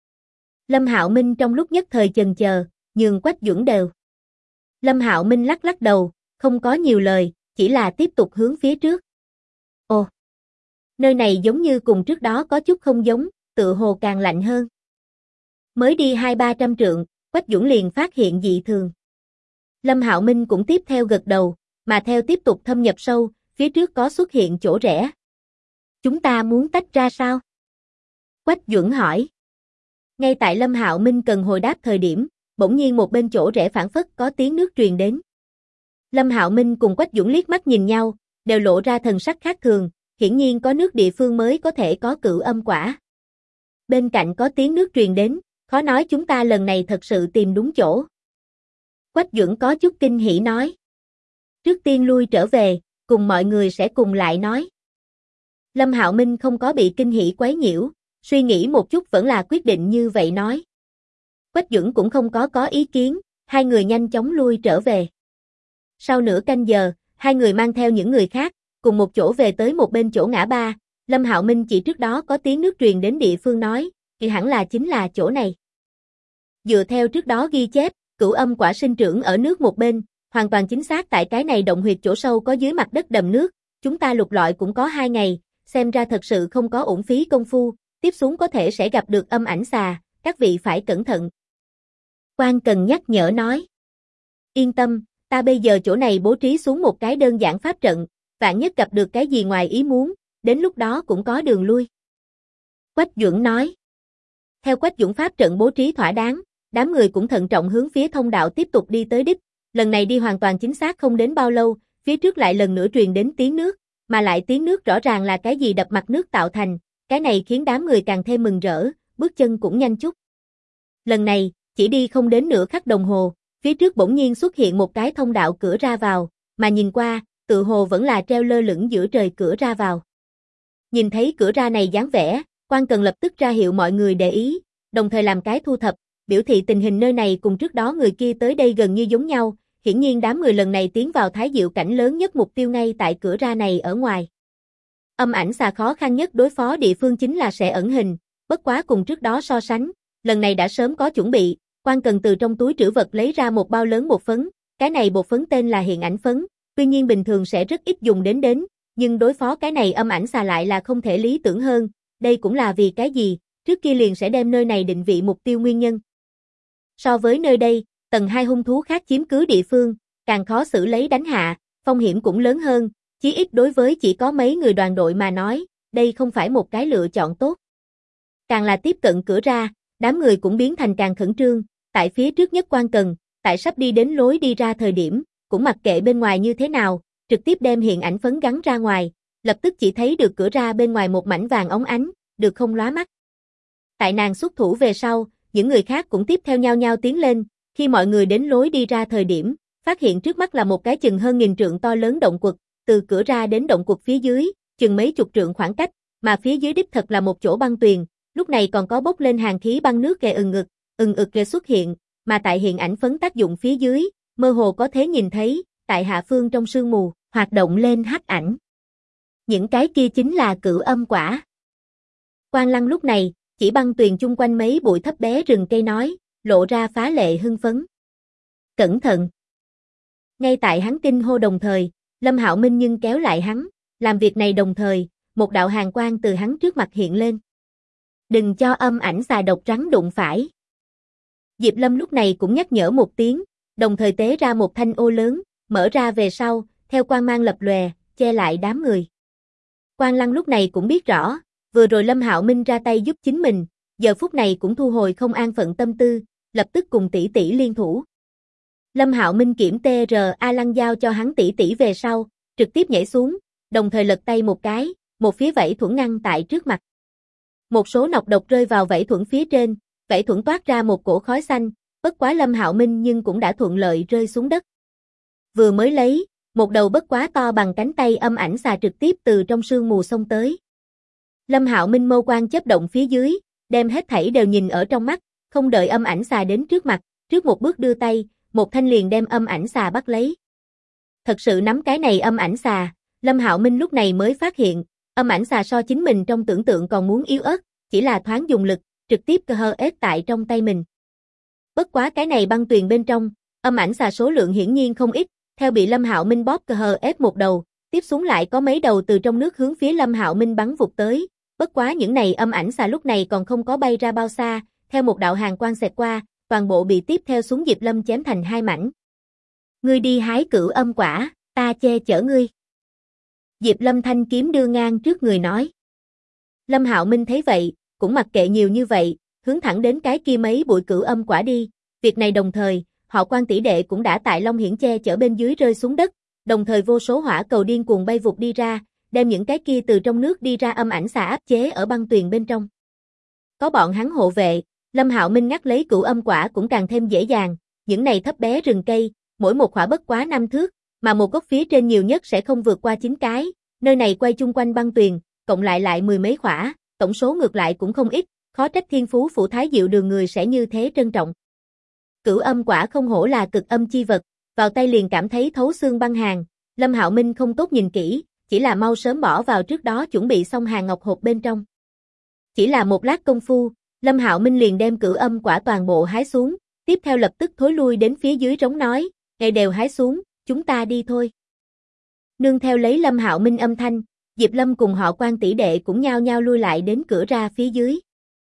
Lâm Hạo Minh trong lúc nhất thời chần chờ, nhường Quách Duẩn đều. Lâm Hạo Minh lắc lắc đầu, không có nhiều lời, chỉ là tiếp tục hướng phía trước. Ồ, nơi này giống như cùng trước đó có chút không giống, tựa hồ càng lạnh hơn. Mới đi 200-300 trượng, Quách Duẩn liền phát hiện dị thường. Lâm Hạo Minh cũng tiếp theo gật đầu, mà theo tiếp tục thâm nhập sâu, phía trước có xuất hiện chỗ rẽ. Chúng ta muốn tách ra sao? Quách Duẩn hỏi. Ngay tại Lâm Hạo Minh cần hồi đáp thời điểm, bỗng nhiên một bên chỗ rẽ phản phất có tiếng nước truyền đến. Lâm Hạo Minh cùng Quách Duẩn liếc mắt nhìn nhau, đều lộ ra thần sắc khác thường, hiển nhiên có nước địa phương mới có thể có cửu âm quả. Bên cạnh có tiếng nước truyền đến, khó nói chúng ta lần này thật sự tìm đúng chỗ. Quách Duẩn có chút kinh hỉ nói. Trước tiên lui trở về, cùng mọi người sẽ cùng lại nói. Lâm Hạo Minh không có bị kinh hỉ quấy nhiễu, suy nghĩ một chút vẫn là quyết định như vậy nói. Quách Duẩn cũng không có ý kiến, hai người nhanh chóng lui trở về. Sau nửa canh giờ, hai người mang theo những người khác, cùng một chỗ về tới một bên chỗ ngã ba, Lâm Hạo Minh chỉ trước đó có tiếng nước truyền đến địa phương nói, thì hẳn là chính là chỗ này. Dựa theo trước đó ghi chép, cửu âm quả sinh trưởng ở nước một bên, hoàn toàn chính xác tại cái này động huyệt chỗ sâu có dưới mặt đất đầm nước, chúng ta lục lọi cũng có 2 ngày, xem ra thật sự không có uổng phí công phu, tiếp xuống có thể sẽ gặp được âm ảnh xà, các vị phải cẩn thận. Quan Cần nhắc nhở nói. Yên tâm, ta bây giờ chỗ này bố trí xuống một cái đơn giản pháp trận, vạn nhất gặp được cái gì ngoài ý muốn, đến lúc đó cũng có đường lui. Quách Duẩn nói. Theo Quách Duẩn pháp trận bố trí thỏa đáng, đám người cũng thận trọng hướng phía thông đạo tiếp tục đi tới đích, lần này đi hoàn toàn chính xác không đến bao lâu, phía trước lại lần nữa truyền đến tiếng nước, mà lại tiếng nước rõ ràng là cái gì đập mặt nước tạo thành, cái này khiến đám người càng thêm mừng rỡ, bước chân cũng nhanh chút. Lần này, chỉ đi không đến nửa khắc đồng hồ, phía trước bỗng nhiên xuất hiện một cái thông đạo cửa ra vào, mà nhìn qua, tự hồ vẫn là treo lơ lửng giữa trời cửa ra vào. Nhìn thấy cửa ra này dáng vẻ, Quan Cần lập tức ra hiệu mọi người để ý, đồng thời làm cái thu thập, biểu thị tình hình nơi này cùng trước đó người kia tới đây gần như giống nhau, hiển nhiên đám người lần này tiến vào Thái Diệu cảnh lớn nhất mục tiêu ngay tại cửa ra này ở ngoài. Âm ảnh xà khó khăn nhất đối phó địa phương chính là sẽ ẩn hình, bất quá cùng trước đó so sánh, lần này đã sớm có chuẩn bị, Quan Cần từ trong túi trữ vật lấy ra một bao lớn bột phấn, cái này bột phấn tên là hiện ảnh phấn, tuy nhiên bình thường sẽ rất ít dùng đến, nhưng đối phó cái này âm ảnh xà lại là không thể lý tưởng hơn, đây cũng là vì cái gì, trước kia liền sẽ đem nơi này định vị mục tiêu nguyên nhân. So với nơi đây, tầng 2 hung thú khác chiếm cứ địa phương, càng khó xử lấy đánh hạ, phong hiểm cũng lớn hơn, chí ít đối với chỉ có mấy người đoàn đội mà nói, đây không phải một cái lựa chọn tốt. Càng là tiếp cận cửa ra, đám người cũng biến thành càng khẩn trương, tại phía trước nhất Quan Cần, tại sắp đi đến lối đi ra thời điểm, cũng mặc kệ bên ngoài như thế nào, trực tiếp đem hiện ảnh phấn gắn ra ngoài, lập tức chỉ thấy được cửa ra bên ngoài một mảnh vàng óng ánh, được không lóa mắt. Tại nàng xuất thủ về sau, những người khác cũng tiếp theo nhau nhau tiến lên, khi mọi người đến lối đi ra thời điểm, phát hiện trước mắt là một cái chừng hơn 1000 trượng to lớn động quật, từ cửa ra đến động quật phía dưới, chừng mấy chục trượng khoảng cách, mà phía dưới đích thật là một chỗ băng tuyền, lúc này còn có bốc lên hàng khí băng nước ừng ực xuất hiện, mà tại hiện ảnh phấn tác dụng phía dưới, mơ hồ có thể nhìn thấy, tại hạ phương trong sương mù, hoạt động lên hắc ảnh. Những cái kia chính là cửu âm quả. Quan Lăng lúc này, chỉ băng tuyền chung quanh mấy bụi thấp bé rừng cây nói, lộ ra phá lệ hưng phấn. Cẩn thận! Ngay tại hắn kinh hô đồng thời, Lâm Hạo Minh nhưng kéo lại hắn, làm việc này đồng thời, một đạo hàn quang từ hắn trước mặt hiện lên. Đừng cho âm ảnh xà độc rắn đụng phải. Diệp Lâm lúc này cũng nhắc nhở một tiếng, đồng thời tế ra một thanh ô lớn, mở ra về sau, theo quang mang lập lòe, che lại đám người. Quan Lăng lúc này cũng biết rõ, vừa rồi Lâm Hạo Minh ra tay giúp chính mình, giờ phút này cũng thu hồi không an phận tâm tư, lập tức cùng tỷ tỷ liên thủ. Lâm Hạo Minh kiểm TRA Lăng giao cho hắn tỷ tỷ về sau, trực tiếp nhảy xuống, đồng thời lật tay một cái, một phía vảy thuẫn ngăn tại trước mặt. Một số nọc độc rơi vào vảy thuẫn phía trên, vảy thuẫn toát ra một cổ khói xanh, bất quá Lâm Hạo Minh nhưng cũng đã thuận lợi rơi xuống đất. Vừa mới lấy, một đầu bất quá to bằng cánh tay âm ảnh xà trực tiếp từ trong sương mù xông tới. Lâm Hạo Minh mâu quang chớp động phía dưới, đem hết thảy đều nhìn ở trong mắt, không đợi âm ảnh xà đến trước mặt, trước một bước đưa tay, một thanh liền đem âm ảnh xà bắt lấy. Thật sự nắm cái này âm ảnh xà, Lâm Hạo Minh lúc này mới phát hiện, âm ảnh xà so chính mình trong tưởng tượng còn muốn yếu ớt, chỉ là thoáng dùng lực, trực tiếp cơ hơ ết tại trong tay mình. Bất quá cái này băng tuyền bên trong, âm ảnh xà số lượng hiển nhiên không ít, theo bị Lâm Hạo Minh bóp cơ hơ ết một đầu, tiếp xuống lại có mấy đầu từ trong nước hướng phía Lâm Hạo Minh bắn vụt tới, bất quá những này âm ảnh xà lúc này còn không có bay ra bao xa, theo một đạo hàn quang xẹt qua, toàn bộ bị tiếp theo xuống Diệp Lâm chém thành hai mảnh. Ngươi đi hái cửu âm quả, ta che chở ngươi. Diệp Lâm thanh kiếm đưa ngang trước người nói. Lâm Hạo Minh thấy vậy, cũng mặc kệ nhiều như vậy, hướng thẳng đến cái kia mấy bụi cửu âm quả đi, việc này đồng thời, họ Quan tỷ đệ cũng đã tại Long Hiển che chở bên dưới rơi xuống đất, đồng thời vô số hỏa cầu điên cuồng bay vụt đi ra, đem những cái kia từ trong nước đi ra âm ảnh xà áp chế ở băng tuyền bên trong. Có bọn hắn hộ vệ, Lâm Hạo Minh ngắt lấy cửu âm quả cũng càng thêm dễ dàng, những này thấp bé rừng cây, mỗi một quả bất quá 5 thước, mà một gốc phía trên nhiều nhất sẽ không vượt qua 9 cái, nơi này quay chung quanh băng tuyền, cộng lại mười mấy quả, tổng số ngược lại cũng không ít, khó trách thiên phú phủ thái diệu đường người sẽ như thế trân trọng. Cửu âm quả không hổ là cực âm chi vật, vào tay liền cảm thấy thấu xương băng hàn, Lâm Hạo Minh không tốt nhìn kỹ, chỉ là mau sớm bỏ vào trước đó chuẩn bị xong hàng ngọc hộp bên trong. Chỉ là một lát công phu, Lâm Hạo Minh liền đem cửu âm quả toàn bộ hái xuống, tiếp theo lập tức thối lui đến phía dưới trống nói, "Ngài đều hái xuống, chúng ta đi thôi." Nương theo lấy Lâm Hạo Minh âm thanh, Diệp Lâm cùng họ Quan tỷ đệ cũng nhao nhao lui lại đến cửa ra phía dưới.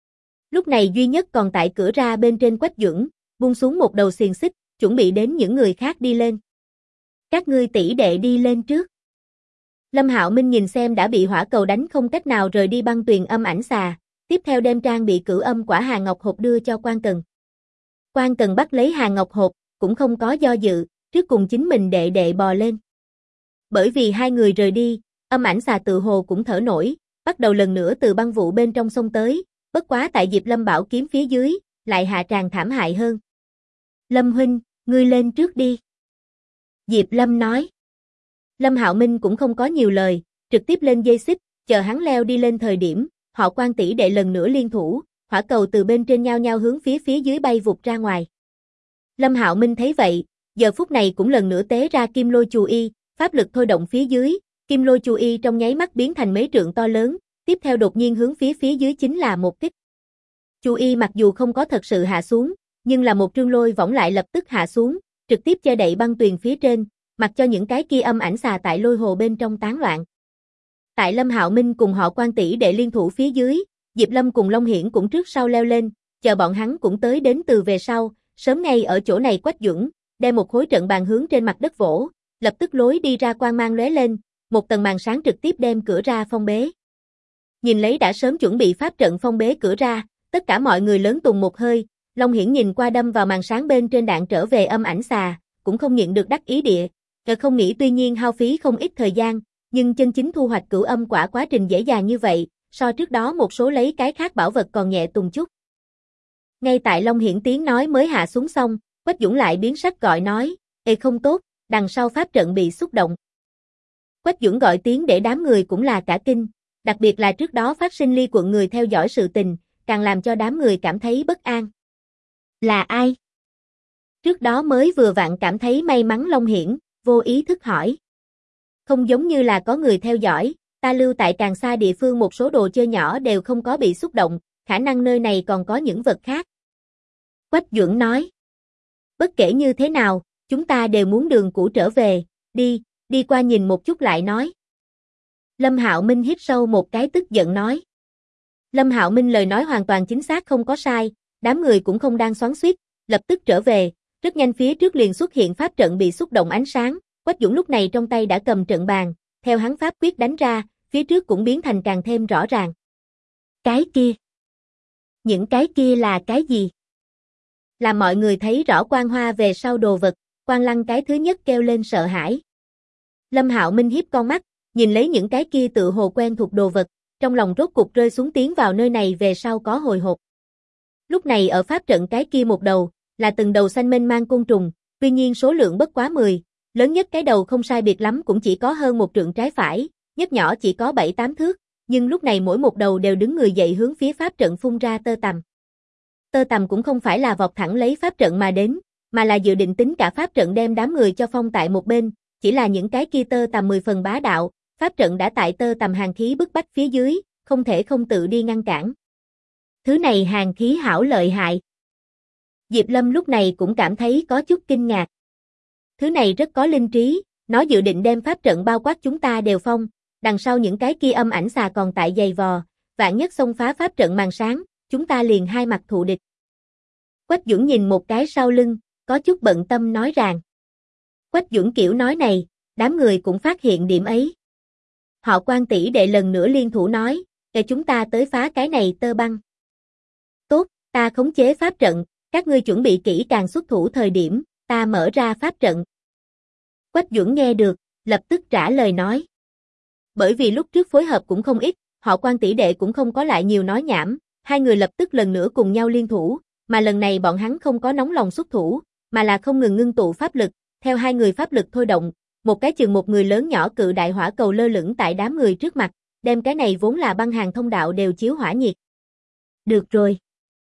Lúc này duy nhất còn tại cửa ra bên trên Quách Duẩn, buông xuống một đầu xiềng xích, chuẩn bị đến những người khác đi lên. "Các ngươi tỷ đệ đi lên trước." Lâm Hạo Minh nhìn xem đã bị hỏa cầu đánh không cách nào rời đi băng tuyền âm ảnh xà, tiếp theo đem trang bị cửu âm quả hàng ngọc hộp đưa cho Quan Cần. Quan Cần bắt lấy hàng ngọc hộp, cũng không có do dự, trước cùng chính mình đệ đệ bò lên. Bởi vì hai người rời đi, âm ảnh xà tự hồ cũng thở nổi, bắt đầu lần nữa từ băng vụ bên trong sông tới, bất quá tại Diệp Lâm bảo kiếm phía dưới, lại hạ tràng thảm hại hơn. "Lâm huynh, ngươi lên trước đi." Diệp Lâm nói. Lâm Hạo Minh cũng không có nhiều lời, trực tiếp lên dây xích, chờ hắn leo đi lên thời điểm, họ Quan tỷ đệ lần nữa liên thủ, hỏa cầu từ bên trên nhao nhao hướng phía dưới bay vụt ra ngoài. Lâm Hạo Minh thấy vậy, giờ phút này cũng lần nữa tế ra kim lôi chù y, pháp lực thôi động phía dưới, kim lôi chù y trong nháy mắt biến thành mấy trượng to lớn, tiếp theo đột nhiên hướng phía dưới chính là một kích. Chù y mặc dù không có thật sự hạ xuống, nhưng là một trương lôi võng lại lập tức hạ xuống, trực tiếp che đậy băng tuyền phía trên, mặc cho những cái kia âm ảnh xà tại lôi hồ bên trong tán loạn. Tại Lâm Hạo Minh cùng họ Quan tỷ đệ liên thủ phía dưới, Diệp Lâm cùng Long Hiển cũng trước sau leo lên, chờ bọn hắn cũng tới đến từ về sau, sớm ngay ở chỗ này Quách Duẩn, đem một khối trận bàn hướng trên mặt đất vỗ, lập tức lối đi ra quang mang lóe lên, một tầng màn sáng trực tiếp đem cửa ra phong bế. Nhìn lấy đã sớm chuẩn bị pháp trận phong bế cửa ra, tất cả mọi người lớn tùng một hơi, Long Hiển nhìn qua đâm vào màn sáng bên trên đạn trở về âm ảnh xà, cũng không nhịn được đắc ý địa, không nghĩ tuy nhiên hao phí không ít thời gian, nhưng chân chính thu hoạch cửu âm quả quá trình dễ dàng như vậy, so trước đó một số lấy cái khác bảo vật còn nhẹ tùng chút. Ngay tại Long Hiển tiếng nói mới hạ xuống xong, Quách Dũng lại biến sắc gọi nói, "Ê không tốt, đằng sau pháp trận bị xúc động." Quách Dũng gọi tiếng để đám người cũng là cả kinh, đặc biệt là trước đó phát sinh Ly quận người theo dõi sự tình, càng làm cho đám người cảm thấy bất an. Là ai? Trước đó mới vừa vặn cảm thấy may mắn Long Hiển, vô ý thức hỏi. Không giống như là có người theo dõi, ta lưu tại càng xa địa phương một số đồ chơi nhỏ đều không có bị xúc động, khả năng nơi này còn có những vật khác. Quách Duẩn nói. Bất kể như thế nào, chúng ta đều muốn đường cũ trở về, đi qua nhìn một chút lại nói. Lâm Hạo Minh hít sâu một cái tức giận nói. Lâm Hạo Minh lời nói hoàn toàn chính xác không có sai, đám người cũng không đang xoắn xuýt, lập tức trở về, rất nhanh phía trước liền xuất hiện pháp trận bị xúc động ánh sáng, Quách Dũng lúc này trong tay đã cầm trận bàn, theo hắn pháp quyết đánh ra, phía trước cũng biến thành càng thêm rõ ràng. Cái kia? Những cái kia là cái gì? Làm mọi người thấy rõ quang hoa về sau đồ vật, Quan Lăng cái thứ nhất kêu lên sợ hãi. Lâm Hạo Minh hiếp con mắt, nhìn lấy những cái kia tự hồ quen thuộc đồ vật, trong lòng rốt cục rơi xuống tiến vào nơi này về sau có hồi hộp. Lúc này ở pháp trận cái kia một đầu, là từng đầu xanh mênh mang côn trùng, tuy nhiên số lượng bất quá 10, lớn nhất cái đầu không sai biệt lắm cũng chỉ có hơn một trượng trái phải, nhất nhỏ chỉ có 7-8 thước, nhưng lúc này mỗi một đầu đều đứng người dậy hướng phía pháp trận phun ra tơ tằm. Tơ tằm cũng không phải là vọt thẳng lấy pháp trận mà đến, mà là dự định tính cả pháp trận đem đám người cho phong tại một bên, chỉ là những cái kia tơ tằm 10 phần bá đạo, pháp trận đã tại tơ tằm hàn khí bức bách phía dưới, không thể không tự đi ngăn cản. Thứ này hàn khí hảo lợi hại. Diệp Lâm lúc này cũng cảm thấy có chút kinh ngạc. Thứ này rất có linh trí, nó dự định đem pháp trận bao quát chúng ta đều phong, đằng sau những cái kia âm ảnh xà còn tại giày vò, vạn nhất xông phá pháp trận màn sáng, chúng ta liền hai mặt thù địch. Quách Duẩn nhìn một cái sau lưng, có chút bận tâm nói rằng. Quách Duẩn kiểu nói này, đám người cũng phát hiện điểm ấy. Họ Quan tỷ đệ lần nữa liên thủ nói, để chúng ta tới phá cái này tơ băng. Tốt, ta khống chế pháp trận, các ngươi chuẩn bị kỹ càng xuất thủ thời điểm, ta mở ra pháp trận. Quách Duẩn nghe được, lập tức trả lời nói. Bởi vì lúc trước phối hợp cũng không ít, họ Quan tỷ đệ cũng không có lại nhiều nói nhảm, hai người lập tức lần nữa cùng nhau liên thủ, mà lần này bọn hắn không có nóng lòng xuất thủ, mà là không ngừng ngưng tụ pháp lực, theo hai người pháp lực thôi động, một cái chừng một người lớn nhỏ cự đại hỏa cầu lơ lửng tại đám người trước mặt, đem cái này vốn là băng hàng thông đạo đều chiếu hỏa nhiệt. Được rồi.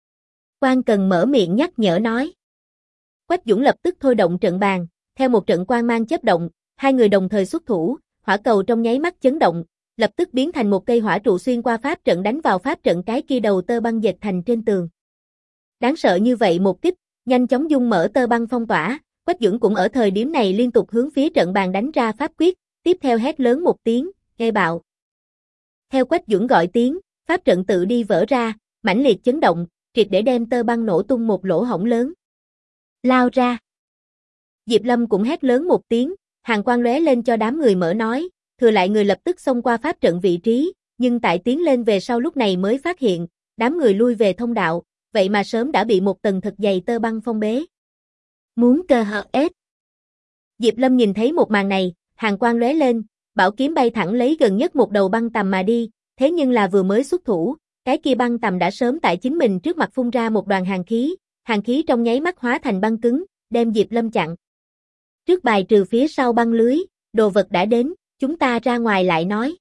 Quan Cần mở miệng nhắc nhở nói. Quách Dũng lập tức thôi động trận bàn, theo một trận quang mang chớp động, hai người đồng thời xuất thủ, hỏa cầu trong nháy mắt chấn động, lập tức biến thành một cây hỏa trụ xuyên qua pháp trận đánh vào pháp trận cái kia đầu tơ băng dệt thành trên tường. Đáng sợ như vậy một kích, nhanh chóng dung mở tơ băng phong tỏa, Quách Dũng cũng ở thời điểm này liên tục hướng phía trận bàn đánh ra pháp quyết, tiếp theo hét lớn một tiếng, nghe bạo. Theo Quách Dũng gọi tiếng, pháp trận tự đi vỡ ra, mãnh liệt chấn động, triệt để đem tơ băng nổ tung một lỗ hổng lớn. Lao ra. Diệp Lâm cũng hét lớn một tiếng, hàn quang lóe lên cho đám người mở nói, thừa lại người lập tức xông qua pháp trận vị trí, nhưng tại tiến lên về sau lúc này mới phát hiện, đám người lui về thông đạo, vậy mà sớm đã bị một tầng thật dày tơ băng phong bế. Muốn cơ hợp ép. Diệp Lâm nhìn thấy một màn này, hàn quang lóe lên, bảo kiếm bay thẳng lấy gần nhất một đầu băng tằm mà đi, thế nhưng là vừa mới xuất thủ, cái kia băng tằm đã sớm tại chính mình trước mặt phun ra một đoàn hàn khí trong nháy mắt hóa thành băng cứng, đem Diệp Lâm chặn. Trước bài trừ phía sau băng lưới, đồ vật đã đến, chúng ta ra ngoài lại nói.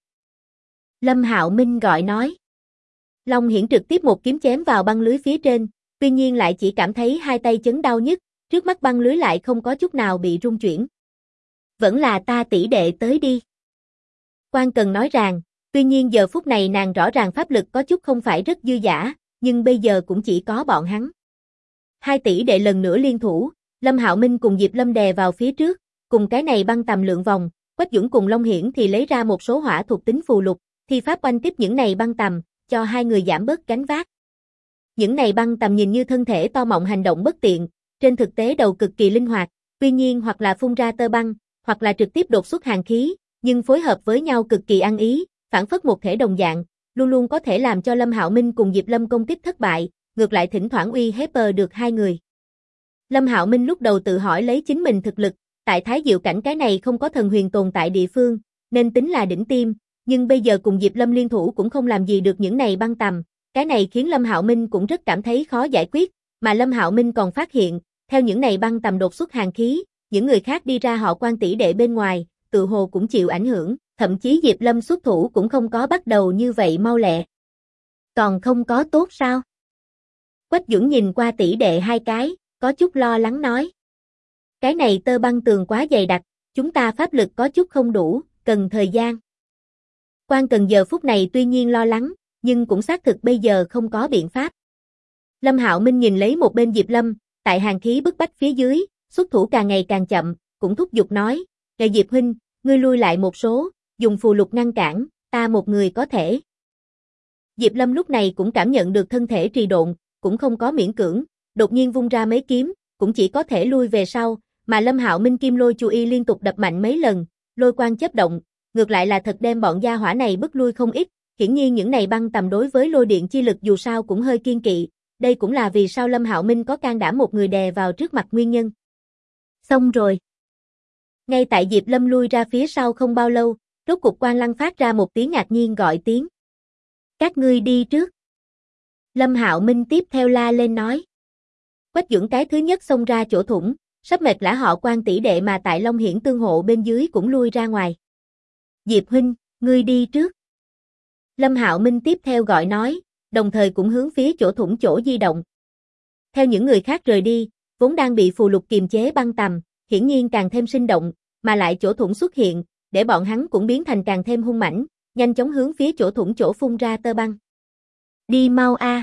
Lâm Hạo Minh gọi nói. Long Hiển trực tiếp một kiếm chém vào băng lưới phía trên, tuy nhiên lại chỉ cảm thấy hai tay chấn đau nhức, trước mắt băng lưới lại không có chút nào bị rung chuyển. Vẫn là ta tỷ đệ tới đi. Quan Cần nói rằng, tuy nhiên giờ phút này nàng rõ ràng pháp lực có chút không phải rất dư dả, nhưng bây giờ cũng chỉ có bọn hắn. Hai tỷ đệ lần nữa liên thủ, Lâm Hạo Minh cùng Diệp Lâm đè vào phía trước, cùng cái này băng tầm lượng vòng, Quách Dũng cùng Long Hiển thì lấy ra một số hỏa thuộc tính phù lục, thì pháp oanh tiếp những này băng tầm, cho hai người giảm bớt gánh vác. Những này băng tầm nhìn như thân thể to mọng hành động bất tiện, trên thực tế đầu cực kỳ linh hoạt, tuy nhiên hoặc là phun ra tơ băng, hoặc là trực tiếp đột xuất hàn khí, nhưng phối hợp với nhau cực kỳ ăn ý, phản phất một thể đồng dạng, luôn luôn có thể làm cho Lâm Hạo Minh cùng Diệp Lâm công kích thất bại, ngược lại thỉnh thoảng uy hiếp được hai người. Lâm Hạo Minh lúc đầu tự hỏi lấy chính mình thực lực, tại Thái Diệu cảnh cái này không có thần huyền tồn tại địa phương, nên tính là đỉnh tiêm, nhưng bây giờ cùng Diệp Lâm liên thủ cũng không làm gì được những này băng tầm, cái này khiến Lâm Hạo Minh cũng rất cảm thấy khó giải quyết, mà Lâm Hạo Minh còn phát hiện, theo những này băng tầm đột xuất hàn khí, những người khác đi ra họ Quan tỷ đệ bên ngoài, tự hồ cũng chịu ảnh hưởng, thậm chí Diệp Lâm xuất thủ cũng không có bắt đầu như vậy mau lẹ. Còn không có tốt sao? Quách Duẩn nhìn qua tỷ đệ hai cái, có chút lo lắng nói. Cái này tơ băng tường quá dày đặc, chúng ta pháp lực có chút không đủ, cần thời gian. Quan Cần giờ phút này tuy nhiên lo lắng, nhưng cũng xác thực bây giờ không có biện pháp. Lâm Hạo Minh nhìn lấy một bên Diệp Lâm, tại hàn khí bức bách phía dưới, xuất thủ càng ngày càng chậm, cũng thúc giục nói, "Ngài Diệp huynh, ngươi lui lại một số, dùng phù lục ngăn cản, ta một người có thể." Diệp Lâm lúc này cũng cảm nhận được thân thể trì độn, cũng không có miễn cưỡng, đột nhiên vung ra mấy kiếm, cũng chỉ có thể lui về sau, mà Lâm Hạo Minh kim lôi chu y liên tục đập mạnh mấy lần, lôi quang chớp động, ngược lại là thật đem bọn gia hỏa này bức lui không ít, hiển nhiên những này băng tầm đối với lôi điện chi lực dù sao cũng hơi kiên kỵ, đây cũng là vì sao Lâm Hạo Minh có can đảm một người đè vào trước mặt nguyên nhân. Xong rồi. Ngay tại Diệp Lâm lui ra phía sau không bao lâu, rốt cục Quan Lăng phát ra một tiếng ngạc nhiên gọi tiếng. "Các ngươi đi trước." Lâm Hạo Minh tiếp theo la lên nói. Quách Duẩn cái thứ nhất xông ra chỗ thủng, sắp mệt lã họ Quan tỷ đệ mà tại Long Hiển tương hộ bên dưới cũng lui ra ngoài. "Diệp huynh, ngươi đi trước." Lâm Hạo Minh tiếp theo gọi nói, đồng thời cũng hướng phía chỗ thủng chỗ di động. Theo những người khác rời đi, vốn đang bị phù lục kiềm chế băng tầm, hiển nhiên càng thêm sinh động, mà lại chỗ thủng xuất hiện, để bọn hắn cũng biến thành càng thêm hung mãnh, nhanh chóng hướng phía chỗ thủng chỗ phun ra tơ băng. "Đi mau a."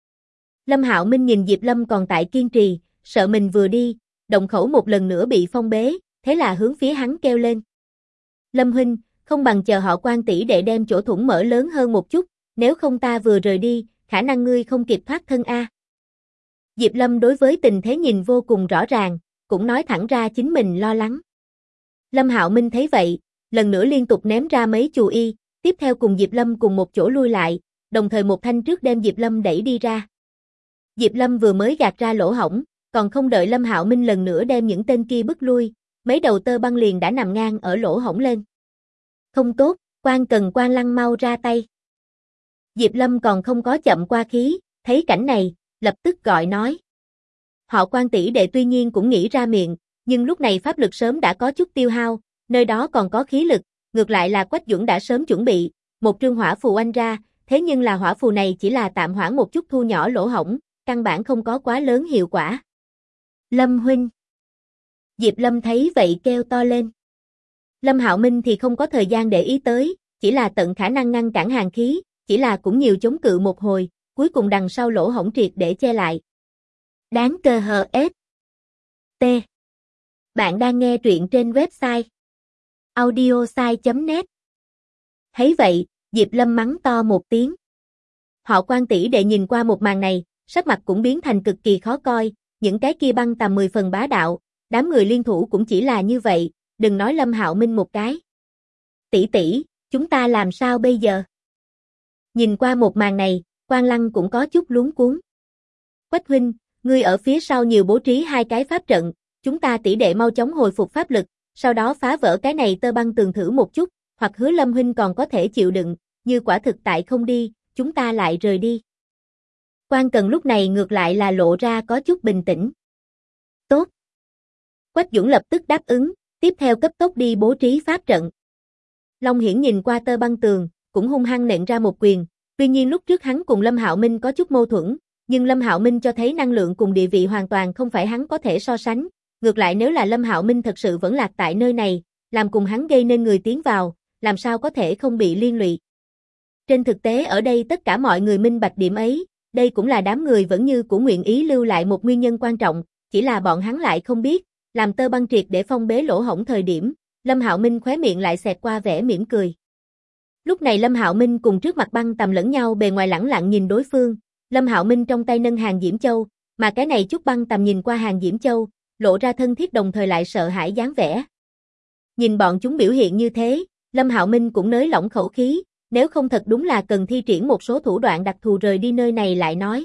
Lâm Hạo Minh nhìn Diệp Lâm còn tại kiên trì, sợ mình vừa đi, động khẩu một lần nữa bị phong bế, thế là hướng phía hắn kêu lên. "Lâm huynh, không bằng chờ họ Quan tỷ đệ đem chỗ thủng mở lớn hơn một chút, nếu không ta vừa rời đi, khả năng ngươi không kịp thoát thân a." Diệp Lâm đối với tình thế nhìn vô cùng rõ ràng, cũng nói thẳng ra chính mình lo lắng. Lâm Hạo Minh thấy vậy, lần nữa liên tục ném ra mấy chù y, tiếp theo cùng Diệp Lâm cùng một chỗ lui lại, đồng thời một thanh trước đem Diệp Lâm đẩy đi ra. Diệp Lâm vừa mới gạt ra lỗ hổng, còn không đợi Lâm Hạo Minh lần nữa đem những tên kia bức lui, mấy đầu tơ băng liền đã nằm ngang ở lỗ hổng lên. "Không tốt, Quan Cần Quan Lăng mau ra tay." Diệp Lâm còn không có chậm qua khí, thấy cảnh này, lập tức gọi nói. Họ Quan tỷ đệ tuy nhiên cũng nghĩ ra miệng, nhưng lúc này pháp lực sớm đã có chút tiêu hao, nơi đó còn có khí lực, ngược lại là Quách Duẩn đã sớm chuẩn bị, một trương hỏa phù oanh ra, thế nhưng là hỏa phù này chỉ là tạm hoãn một chút thu nhỏ lỗ hổng, căn bản không có quá lớn hiệu quả. "Lâm huynh." Diệp Lâm thấy vậy kêu to lên. Lâm Hạo Minh thì không có thời gian để ý tới, chỉ là tận khả năng ngăn cản hàn khí, chỉ là cũng nhiều chống cự một hồi, cuối cùng đằng sau lỗ hổng triệt để che lại. Đáng cơ hờ ép. T. Bạn đang nghe truyện trên website audiosai.net. Thấy vậy, Diệp Lâm mắng to một tiếng. Họ Quan tỷ đệ nhìn qua một màn này, sắc mặt cũng biến thành cực kỳ khó coi, những cái kia băng tầm 10 phần bá đạo, đám người liên thủ cũng chỉ là như vậy, đừng nói Lâm Hạo Minh một cái. "Tỷ tỷ, chúng ta làm sao bây giờ?" Nhìn qua một màn này, Quan Lăng cũng có chút luống cuống. "Quách huynh, ngươi ở phía sau nhiều bố trí hai cái pháp trận, chúng ta tỷ đệ mau chóng hồi phục pháp lực, sau đó phá vỡ cái này tơ băng tường thử một chút, hoặc hứa Lâm huynh còn có thể chịu đựng, như quả thực tại không đi, chúng ta lại rời đi." Quan Cần lúc này ngược lại là lộ ra có chút bình tĩnh. "Tốt." Quách Duẩn lập tức đáp ứng, tiếp theo cấp tốc đi bố trí pháp trận. Long Hiển nhìn qua tơ băng tường, cũng hung hăng nện ra một quyền, tuy nhiên lúc trước hắn cùng Lâm Hạo Minh có chút mâu thuẫn, nhưng Lâm Hạo Minh cho thấy năng lượng cùng địa vị hoàn toàn không phải hắn có thể so sánh, ngược lại nếu là Lâm Hạo Minh thật sự vẫn lạc tại nơi này, làm cùng hắn gây nên người tiến vào, làm sao có thể không bị liên lụy. Trên thực tế ở đây tất cả mọi người minh bạch điểm ấy, đây cũng là đám người vẫn như của nguyện ý lưu lại một nguyên nhân quan trọng, chỉ là bọn hắn lại không biết, làm tơ băng triệt để phong bế lỗ hổng thời điểm, Lâm Hạo Minh khóe miệng lại xẹt qua vẻ mỉm cười. Lúc này Lâm Hạo Minh cùng trước mặt băng tầm lẫn nhau bề ngoài lẳng lặng nhìn đối phương, Lâm Hạo Minh trong tay nâng hàng Diễm Châu, mà cái này chút băng tầm nhìn qua hàng Diễm Châu, lộ ra thân thiết đồng thời lại sợ hãi dáng vẻ. Nhìn bọn chúng biểu hiện như thế, Lâm Hạo Minh cũng nới lỏng khẩu khí, nếu không thật đúng là cần thi triển một số thủ đoạn đặc thù rời đi nơi này lại nói.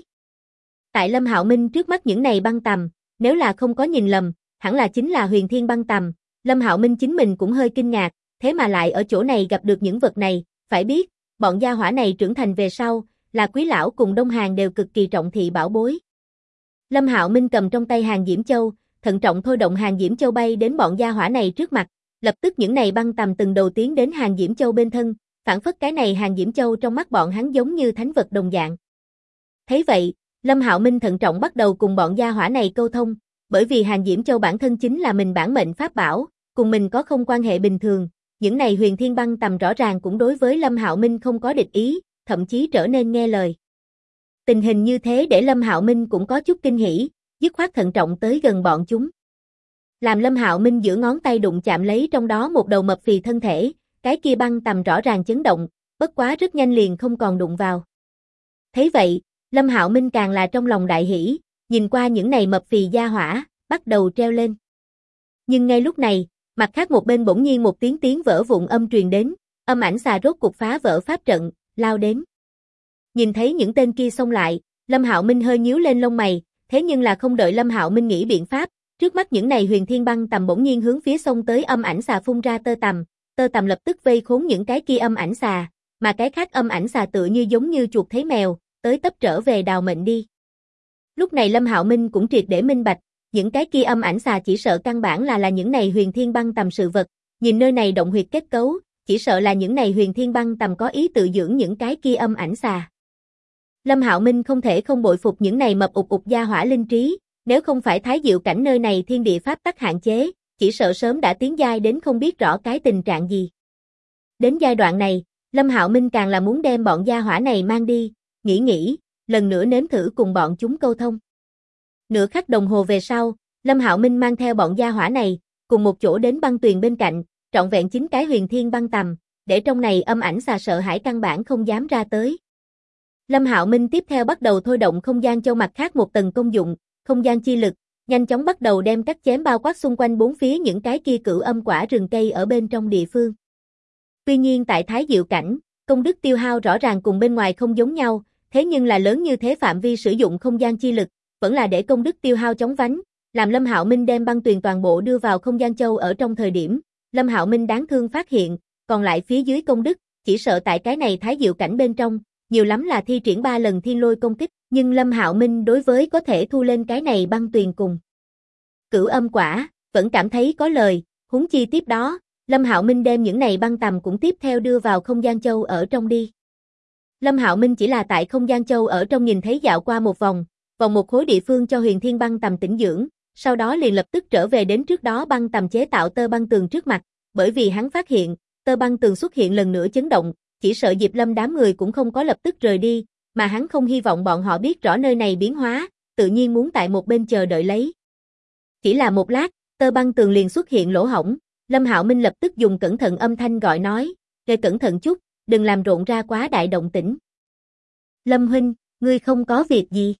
Tại Lâm Hạo Minh trước mắt những này băng tầm, nếu là không có nhìn lầm, hẳn là chính là huyền thiên băng tầm, Lâm Hạo Minh chính mình cũng hơi kinh ngạc, thế mà lại ở chỗ này gặp được những vật này, phải biết, bọn gia hỏa này trưởng thành về sau, là Quý lão cùng Đông Hàn đều cực kỳ trọng thị bảo bối. Lâm Hạo Minh cầm trong tay hàng Diễm Châu, thận trọng thôi động hàng Diễm Châu bay đến bọn gia hỏa này trước mặt, lập tức những này băng tầm từng đầu tiến đến hàng Diễm Châu bên thân, phản phất cái này hàng Diễm Châu trong mắt bọn hắn giống như thánh vật đồng dạng. Thấy vậy, Lâm Hạo Minh thận trọng bắt đầu cùng bọn gia hỏa này câu thông, bởi vì Hàng Diễm Châu bản thân chính là mình bản mệnh pháp bảo, cùng mình có không quan hệ bình thường, những này huyền thiên băng tầm rõ ràng cũng đối với Lâm Hạo Minh không có địch ý, thậm chí trở nên nghe lời. Tình hình như thế để Lâm Hạo Minh cũng có chút kinh hỉ, dứt khoát thận trọng tới gần bọn chúng. Làm Lâm Hạo Minh giữa ngón tay đụng chạm lấy trong đó một đầu mập phì thân thể, cái kia băng tầm rõ ràng chấn động, bất quá rất nhanh liền không còn đụng vào. Thấy vậy, Lâm Hạo Minh càng là trong lòng đại hỉ, nhìn qua những này mập phì gia hỏa, bắt đầu treo lên. Nhưng ngay lúc này, mặt khác một bên bỗng nhiên một tiếng vỡ vụn âm truyền đến, âm ảnh xà rốt cục phá vỡ pháp trận, lao đến. Nhìn thấy những tên kia xông lại, Lâm Hạo Minh hơi nhíu lên lông mày, thế nhưng là không đợi Lâm Hạo Minh nghĩ biện pháp, trước mắt những này huyền thiên băng tầm bỗng nhiên hướng phía xông tới âm ảnh xà phun ra tơ tầm lập tức vây khốn những cái kia âm ảnh xà, mà cái khác âm ảnh xà tựa như giống như chuột thấy mèo, tới tấp trở về đào mệnh đi. Lúc này Lâm Hạo Minh cũng triệt để minh bạch, những cái kia âm ảnh xà chỉ sợ căn bản là những này huyền thiên băng tầm sự vật, nhìn nơi này động huyệt kết cấu, chỉ sợ là những này huyền thiên băng tầm có ý tự dưỡng những cái kia âm ảnh xà. Lâm Hạo Minh không thể không bội phục những này mập ục gia hỏa linh trí, nếu không phải Thái Diệu cảnh nơi này thiên địa pháp tắc hạn chế, chỉ sợ sớm đã tiến giai đến không biết rõ cái tình trạng gì. Đến giai đoạn này, Lâm Hạo Minh càng là muốn đem bọn gia hỏa này mang đi, nghĩ, lần nữa nếm thử cùng bọn chúng câu thông. Nửa khắc đồng hồ về sau, Lâm Hạo Minh mang theo bọn gia hỏa này, cùng một chỗ đến băng tuyền bên cạnh, trọn vẹn 9 cái huyền thiên băng tầm, để trong này âm ảnh xà sợ hãi căn bản không dám ra tới. Lâm Hạo Minh tiếp theo bắt đầu thôi động không gian châu mặt khác một tầng công dụng, không gian chi lực, nhanh chóng bắt đầu đem cắt chém bao quát xung quanh bốn phía những cái kia cửu âm quả rừng cây ở bên trong địa phương. Tuy nhiên tại Thái Diệu cảnh, công đức tiêu hao rõ ràng cùng bên ngoài không giống nhau, thế nhưng là lớn như thế phạm vi sử dụng không gian chi lực, vẫn là để công đức tiêu hao chóng vánh, làm Lâm Hạo Minh đem băng tuyền toàn bộ đưa vào không gian châu ở trong thời điểm, Lâm Hạo Minh đáng thương phát hiện, còn lại phía dưới công đức, chỉ sợ tại cái này Thái Diệu cảnh bên trong, nhiều lắm là thi triển 3 lần thiên lôi công kích, nhưng Lâm Hạo Minh đối với có thể thu lên cái này băng tuyền cùng cửu âm quả, vẫn cảm thấy có lời, huống chi tiếp đó, Lâm Hạo Minh đem những này băng tầm cũng tiếp theo đưa vào không gian châu ở trong đi. Lâm Hạo Minh chỉ là tại không gian châu ở trong nhìn thấy dạo qua một vòng một khối địa phương cho huyền thiên băng tầm tĩnh dưỡng, sau đó liền lập tức trở về đến trước đó băng tầm chế tạo tơ băng tường trước mặt, bởi vì hắn phát hiện, tơ băng tường xuất hiện lần nữa chấn động, chỉ sợ Diệp Lâm đám người cũng không có lập tức rời đi, mà hắn không hy vọng bọn họ biết rõ nơi này biến hóa, tự nhiên muốn tại một bên chờ đợi lấy. Chỉ là một lát, tơ băng tường liền xuất hiện lỗ hổng, Lâm Hạo Minh lập tức dùng cẩn thận âm thanh gọi nói, "Ngươi cẩn thận chút, đừng làm rộn ra quá đại động tĩnh." "Lâm huynh, ngươi không có việc gì?"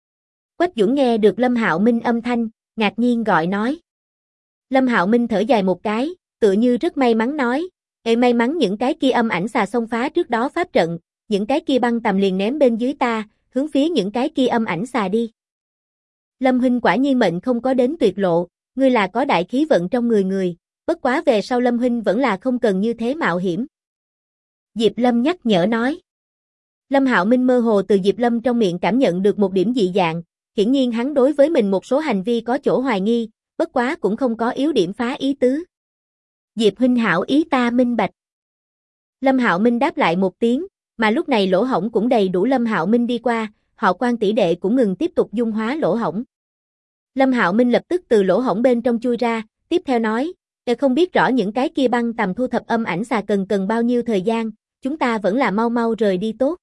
Quách Dũng nghe được Lâm Hạo Minh âm thanh, ngạc nhiên gọi nói. Lâm Hạo Minh thở dài một cái, tựa như rất may mắn nói, may mắn những cái kia âm ảnh xà xông phá trước đó pháp trận, những cái kia băng tầm liền ném bên dưới ta, hướng phía những cái kia âm ảnh xà đi." "Lâm huynh quả nhiên mệnh không có đến tuyệt lộ, ngươi là có đại khí vận trong người, bất quá về sau Lâm huynh vẫn là không cần như thế mạo hiểm." Diệp Lâm nhắc nhở nói. Lâm Hạo Minh mơ hồ từ Diệp Lâm trong miệng cảm nhận được một điểm dị dạng, hiển nhiên hắn đối với mình một số hành vi có chỗ hoài nghi, bất quá cũng không có yếu điểm phá ý tứ. "Diệp huynh hảo ý ta minh bạch." Lâm Hạo Minh đáp lại một tiếng, mà lúc này lỗ hổng cũng đầy đủ Lâm Hạo Minh đi qua, họ Quan tỷ đệ cũng ngừng tiếp tục dung hóa lỗ hổng. Lâm Hạo Minh lập tức từ lỗ hổng bên trong chui ra, tiếp theo nói, không biết rõ những cái kia băng tầm thu thập âm ảnh xà cần bao nhiêu thời gian, chúng ta vẫn là mau mau rời đi tốt."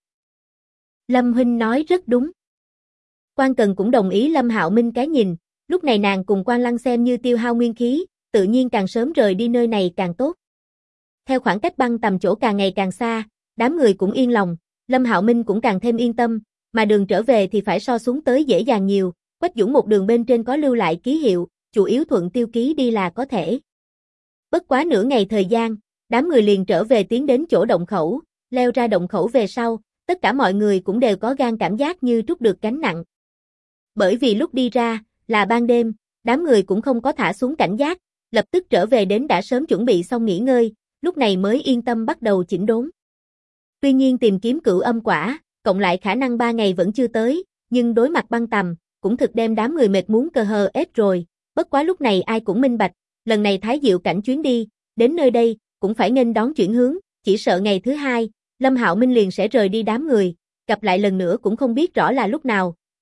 Lâm huynh nói rất đúng. Quan Cần cũng đồng ý Lâm Hạo Minh cái nhìn, lúc này nàng cùng Quan Lăng xem như tiêu hao nguyên khí, tự nhiên càng sớm rời đi nơi này càng tốt. Theo khoảng cách băng tầm chỗ càng ngày càng xa, đám người cũng yên lòng, Lâm Hạo Minh cũng càng thêm yên tâm, mà đường trở về thì phải so xuống tới dễ dàng nhiều, Quách Dũng một đường bên trên có lưu lại ký hiệu, chủ yếu thuận tiêu ký đi là có thể. Bất quá nửa ngày thời gian, đám người liền trở về tiến đến chỗ động khẩu, leo ra động khẩu về sau, tất cả mọi người cũng đều có gan cảm giác như trút được gánh nặng. Bởi vì lúc đi ra, là ban đêm, đám người cũng không có thả xuống cảnh giác, lập tức trở về đến đã sớm chuẩn bị xong nghỉ ngơi, lúc này mới yên tâm bắt đầu chỉnh đốn. Tuy nhiên tìm kiếm cửu âm quả, cộng lại khả năng 3 ngày vẫn chưa tới, nhưng đối mặt băng tầm, cũng thực đem đám người mệt muốn cơ hờ ết rồi, bất quá lúc này ai cũng minh bạch, lần này Thái Diệu cảnh chuyến đi, đến nơi đây, cũng phải nghênh đón chuyển hướng, chỉ sợ ngày thứ 2, Lâm Hạo Minh liền sẽ rời đi đám người, gặp lại lần nữa cũng không biết rõ là lúc nào,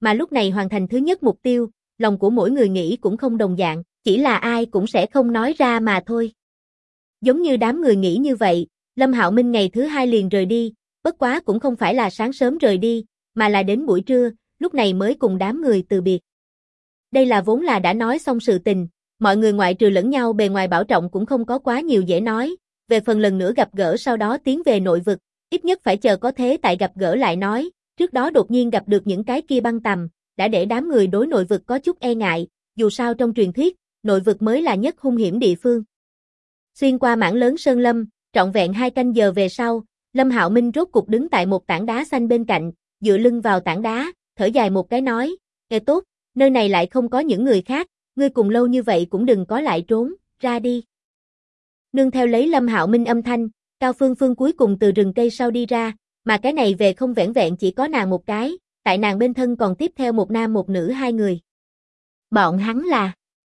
mà lúc này hoàn thành thứ nhất mục tiêu, lòng của mỗi người nghĩ cũng không đồng dạng, chỉ là ai cũng sẽ không nói ra mà thôi. Giống như đám người nghĩ như vậy, Lâm Hạo Minh ngày thứ hai liền rời đi, bất quá cũng không phải là sáng sớm rời đi, mà là đến buổi trưa, lúc này mới cùng đám người từ biệt. Đây là vốn là đã nói xong sự tình, mọi người ngoại trừ lẫn nhau bề ngoài bảo trọng cũng không có quá nhiều dễ nói, về phần lần nữa gặp gỡ sau đó tiến về nội vực, ít nhất phải chờ có thế tại gặp gỡ lại nói, trước đó đột nhiên gặp được những cái kia băng tầm, đã để đám người đối nội vực có chút e ngại, dù sao trong truyền thuyết, nội vực mới là nhất hung hiểm địa phương. Xuyên qua mảng lớn sơn lâm, trọn vẹn 2 canh giờ về sau, Lâm Hạo Minh rốt cục đứng tại một tảng đá xanh bên cạnh, dựa lưng vào tảng đá, thở dài một cái nói, "Nghe tốt, nơi này lại không có những người khác, ngươi cùng lâu như vậy cũng đừng có lại trốn, ra đi." Nương theo lấy Lâm Hạo Minh âm thanh, Cao Phương Phương cuối cùng từ rừng cây sau đi ra, mà cái này về không vẻn vẹn chỉ có nàng một cái, tại nàng bên thân còn tiếp theo một nam một nữ 2 người. Bọn hắn là?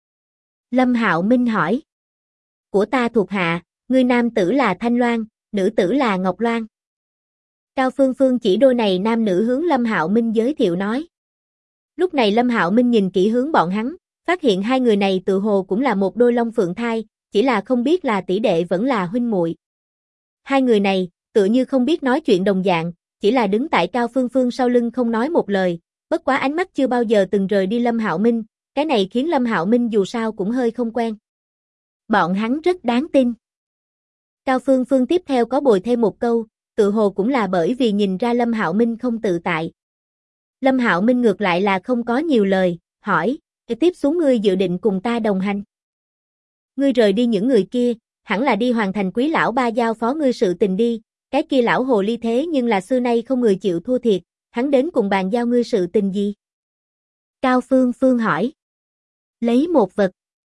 Lâm Hạo Minh hỏi. Của ta thuộc hạ, ngươi nam tử là Thanh Loan, nữ tử là Ngọc Loan. Cao Phương Phương chỉ đôi này nam nữ hướng Lâm Hạo Minh giới thiệu nói. Lúc này Lâm Hạo Minh nhìn kỹ hướng bọn hắn, phát hiện 2 người này tự hồ cũng là một đôi long phượng thai, chỉ là không biết là tỷ đệ vẫn là huynh muội. 2 người này, tựa như không biết nói chuyện đồng dạng, chỉ là đứng tại Cao Phương Phương sau lưng không nói một lời, bất quá ánh mắt chưa bao giờ từng rời đi Lâm Hạo Minh, cái này khiến Lâm Hạo Minh dù sao cũng hơi không quen. Bọn hắn rất đáng tin. Cao Phương Phương tiếp theo có bồi thêm một câu, tự hồ cũng là bởi vì nhìn ra Lâm Hạo Minh không tự tại. Lâm Hạo Minh ngược lại là không có nhiều lời, hỏi, tiếp xuống ngươi dự định cùng ta đồng hành. Ngươi rời đi những người kia, hẳn là đi hoàn thành Quý lão ba giao phó ngươi sự tình đi, cái kia lão hồ ly thế nhưng là xưa nay không người chịu thua thiệt, hắn đến cùng bàn giao ngươi sự tình gì? Cao Phương Phương hỏi. Lấy một vật.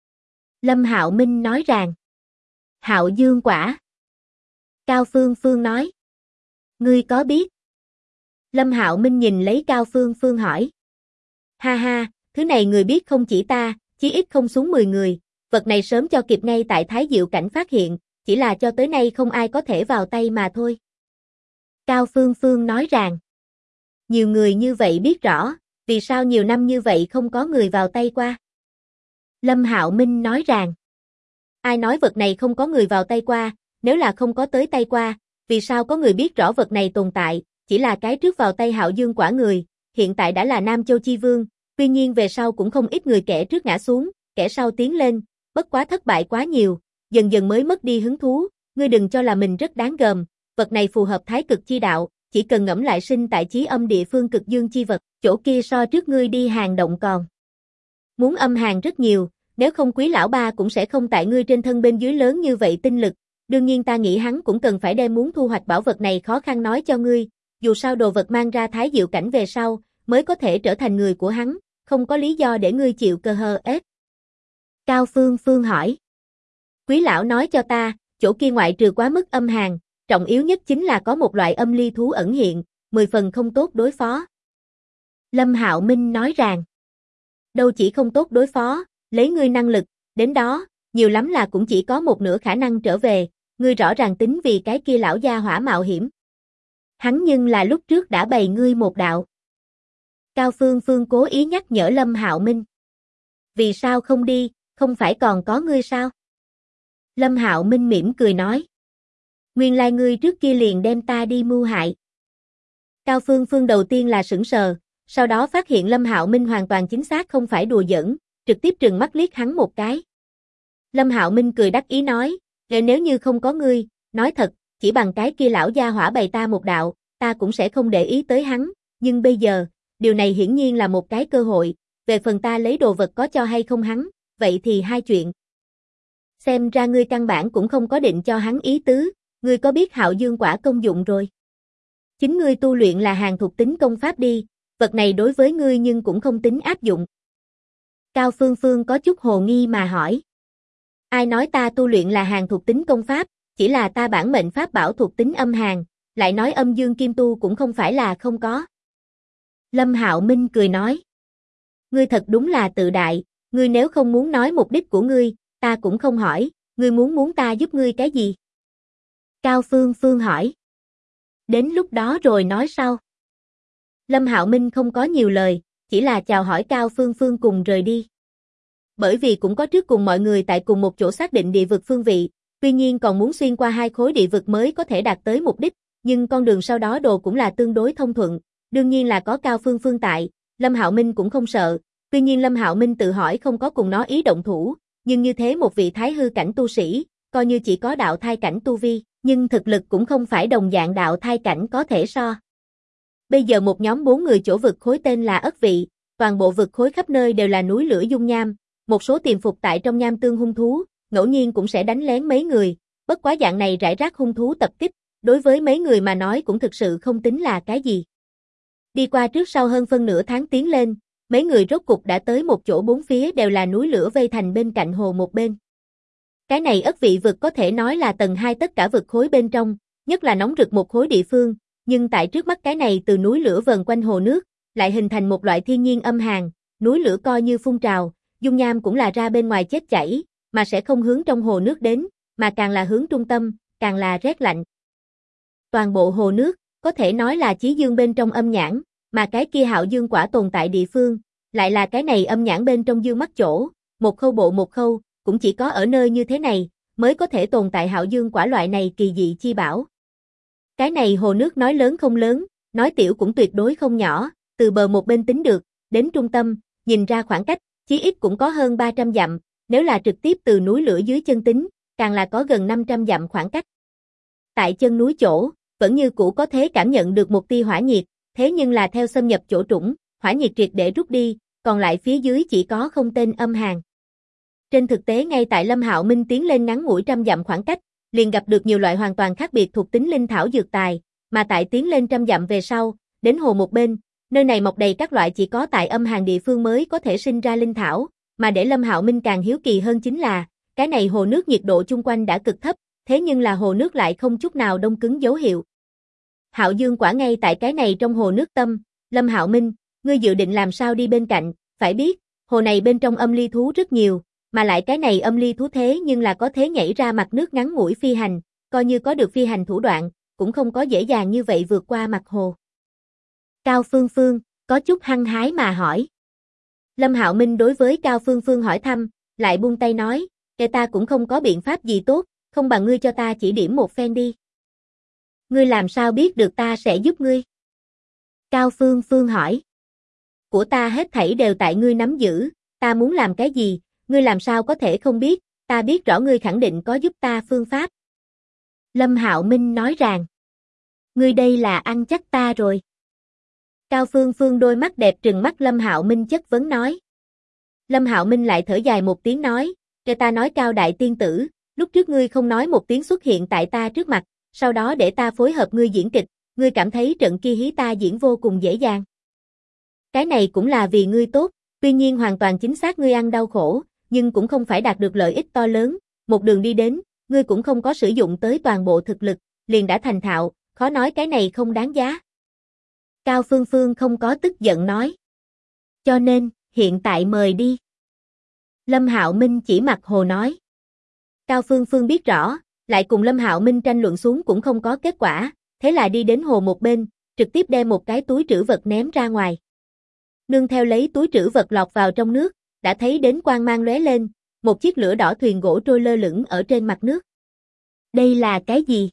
Lâm Hạo Minh nói rằng. Hạo dương quả. Cao Phương Phương nói. Ngươi có biết? Lâm Hạo Minh nhìn lấy Cao Phương Phương hỏi. Ha ha, thứ này người biết không chỉ ta, chí ít không xuống 10 người, vật này sớm cho kịp ngay tại Thái Diệu cảnh phát hiện, chỉ là cho tới nay không ai có thể vào tay mà thôi. Cao Phương Phương nói rằng. Nhiều người như vậy biết rõ, vì sao nhiều năm như vậy không có người vào tay qua? Lâm Hạo Minh nói rằng. Ai nói vật này không có người vào tay qua, nếu là không có tới tay qua, vì sao có người biết rõ vật này tồn tại, chỉ là cái trước vào tay Hạo Dương quả người, hiện tại đã là Nam Châu Chi Vương, tuy nhiên về sau cũng không ít người kẻ trước ngã xuống, kẻ sau tiến lên, bất quá thất bại quá nhiều, dần dần mới mất đi hứng thú, ngươi đừng cho là mình rất đáng gờm, vật này phù hợp thái cực chi đạo, chỉ cần ngẫm lại sinh tại chí âm địa phương cực dương chi vật, chỗ kia so trước ngươi đi hàng động còn. Muốn âm hàng rất nhiều, nếu không Quý lão ba cũng sẽ không tại ngươi trên thân bên dưới lớn như vậy tinh lực, đương nhiên ta nghĩ hắn cũng cần phải đem muốn thu hoạch bảo vật này khó khăn nói cho ngươi, dù sao đồ vật mang ra Thái Diệu cảnh về sau, mới có thể trở thành người của hắn, không có lý do để ngươi chịu cơ hơ ết. Cao Phương Phương hỏi. Quý lão nói cho ta, chỗ kia ngoại trừ quá mức âm hàng, trọng yếu nhất chính là có một loại âm ly thú ẩn hiện, 10 phần không tốt đối phó. Lâm Hạo Minh nói rằng. Đâu chỉ không tốt đối phó, lấy ngươi năng lực, đến đó, nhiều lắm là cũng chỉ có một nửa khả năng trở về, ngươi rõ ràng tính vì cái kia lão gia hỏa mạo hiểm. Hắn nhưng là lúc trước đã bày ngươi một đạo. Cao Phương Phương cố ý nhắc nhở Lâm Hạo Minh. Vì sao không đi, không phải còn có ngươi sao? Lâm Hạo Minh mỉm cười nói. Nguyên lai ngươi trước kia liền đem ta đi mưu hại. Cao Phương Phương đầu tiên là sững sờ, sau đó phát hiện Lâm Hạo Minh hoàn toàn chính xác không phải đùa giỡn, trực tiếp trừng mắt liếc hắn một cái. Lâm Hạo Minh cười đắc ý nói, nếu như không có ngươi, nói thật, chỉ bằng cái kia lão gia hỏa bày ta một đạo, ta cũng sẽ không để ý tới hắn, nhưng bây giờ, điều này hiển nhiên là một cái cơ hội, về phần ta lấy đồ vật có cho hay không hắn, vậy thì hai chuyện. Xem ra ngươi căn bản cũng không có định cho hắn ý tứ, ngươi có biết Hạo Dương quả công dụng rồi. Chính ngươi tu luyện là hàng thuộc tính công pháp đi, vật này đối với ngươi nhưng cũng không tính áp dụng. Cao Phương Phương có chút hồ nghi mà hỏi. Ai nói ta tu luyện là hàng thuộc tính công pháp, chỉ là ta bản mệnh pháp bảo thuộc tính âm hàng, lại nói âm dương kim tu cũng không phải là không có. Lâm Hạo Minh cười nói. Ngươi thật đúng là tự đại, ngươi nếu không muốn nói mục đích của ngươi, ta cũng không hỏi, ngươi muốn ta giúp ngươi cái gì? Cao Phương Phương hỏi. Đến lúc đó rồi nói sau. Lâm Hạo Minh không có nhiều lời, chỉ là chào hỏi Cao Phương Phương cùng rời đi. Bởi vì cũng có trước cùng mọi người tại cùng một chỗ xác định địa vực phương vị, tuy nhiên còn muốn xuyên qua 2 khối địa vực mới có thể đạt tới mục đích, nhưng con đường sau đó đồ cũng là tương đối thông thuận, đương nhiên là có Cao Phương Phương tại, Lâm Hạo Minh cũng không sợ, tuy nhiên Lâm Hạo Minh tự hỏi không có cùng nó ý động thủ, nhưng như thế một vị thái hư cảnh tu sĩ, coi như chỉ có đạo thai cảnh tu vi, nhưng thực lực cũng không phải đồng dạng đạo thai cảnh có thể so. Bây giờ một nhóm 4 người chỗ vực khối tên là Ất Vị, toàn bộ vực khối khắp nơi đều là núi lửa dung nham, một số tiềm phục tại trong nham tương hung thú, ngẫu nhiên cũng sẽ đánh lén mấy người, bất quá dạng này rải rác hung thú tập kích, đối với mấy người mà nói cũng thực sự không tính là cái gì. Đi qua trước sau hơn phân nửa tháng tiến lên, mấy người rốt cục đã tới một chỗ bốn phía đều là núi lửa vây thành bên cạnh hồ một bên. Cái này Ất Vị vực có thể nói là tầng 2 tất cả vực khối bên trong, nhất là nóng rực một khối địa phương, nhưng tại trước mắt cái này từ núi lửa vần quanh hồ nước, lại hình thành một loại thiên nhiên âm hàn, núi lửa coi như phun trào, dung nham cũng là ra bên ngoài chết chảy, mà sẽ không hướng trong hồ nước đến, mà càng là hướng trung tâm, càng là rét lạnh. Toàn bộ hồ nước, có thể nói là chí dương bên trong âm nhãn, mà cái kia hạo dương quả tồn tại địa phương, lại là cái này âm nhãn bên trong dương mắt chỗ, một khâu bộ một khâu, cũng chỉ có ở nơi như thế này, mới có thể tồn tại hạo dương quả loại này kỳ dị chi bảo. Cái này hồ nước nói lớn không lớn, nói tiểu cũng tuyệt đối không nhỏ, từ bờ một bên tính được, đến trung tâm, nhìn ra khoảng cách, chí ít cũng có hơn 300 dặm, nếu là trực tiếp từ núi lửa dưới chân tính, càng là có gần 500 dặm khoảng cách. Tại chân núi chỗ, vẫn như cũ có thể cảm nhận được một tia hỏa nhiệt, thế nhưng là theo xâm nhập chỗ trũng, hỏa nhiệt triệt để rút đi, còn lại phía dưới chỉ có không tên âm hàn. Trên thực tế ngay tại Lâm Hạo Minh tiến lên ngắn ngủi trăm dặm khoảng cách, liền gặp được nhiều loại hoàn toàn khác biệt thuộc tính linh thảo dược tài, mà tại tiến lên trăm dặm về sau, đến hồ một bên, nơi này mọc đầy các loại chỉ có tại âm hàn địa phương mới có thể sinh ra linh thảo, mà để Lâm Hạo Minh càng hiếu kỳ hơn chính là, cái này hồ nước nhiệt độ chung quanh đã cực thấp, thế nhưng là hồ nước lại không chút nào đông cứng dấu hiệu. Hạo dương quả ngay tại cái này trong hồ nước tâm, Lâm Hạo Minh, ngươi dự định làm sao đi bên cạnh, phải biết, hồ này bên trong âm ly thú rất nhiều, mà lại cái này âm ly thú thế nhưng là có thể nhảy ra mặt nước ngắn ngủi phi hành, coi như có được phi hành thủ đoạn, cũng không có dễ dàng như vậy vượt qua mặt hồ. Cao Phương Phương, có chút hăng hái mà hỏi. Lâm Hạo Minh đối với Cao Phương Phương hỏi thăm, lại buông tay nói, kể ta cũng không có biện pháp gì tốt, không bằng ngươi cho ta chỉ điểm một phen đi. Ngươi làm sao biết được ta sẽ giúp ngươi? Cao Phương Phương hỏi. Của ta hết thảy đều tại ngươi nắm giữ, ta muốn làm cái gì, ngươi làm sao có thể không biết, ta biết rõ ngươi khẳng định có giúp ta phương pháp. Lâm Hạo Minh nói rằng, ngươi đây là ăn chắc ta rồi. Cao Phương Phương đôi mắt đẹp trừng mắt Lâm Hạo Minh chất vấn nói. Lâm Hạo Minh lại thở dài một tiếng nói, cho ta nói Cao đại tiên tử, lúc trước ngươi không nói một tiếng xuất hiện tại ta trước mặt, sau đó để ta phối hợp ngươi diễn kịch, ngươi cảm thấy trận kia hí ta diễn vô cùng dễ dàng. Cái này cũng là vì ngươi tốt, tuy nhiên hoàn toàn chính xác ngươi ăn đau khổ, nhưng cũng không phải đạt được lợi ích to lớn, một đường đi đến, ngươi cũng không có sử dụng tới toàn bộ thực lực, liền đã thành thạo, khó nói cái này không đáng giá. Cao Phương Phương không có tức giận nói. Cho nên, hiện tại mời đi. Lâm Hạo Minh chỉ mặt hồ nói. Cao Phương Phương biết rõ, lại cùng Lâm Hạo Minh tranh luận xuống cũng không có kết quả, thế là đi đến hồ một bên, trực tiếp đem một cái túi trữ vật ném ra ngoài. Nương theo lấy túi trữ vật lọt vào trong nước, đã thấy đến quang mang lóe lên, một chiếc lửa đỏ thuyền gỗ trôi lơ lửng ở trên mặt nước. Đây là cái gì?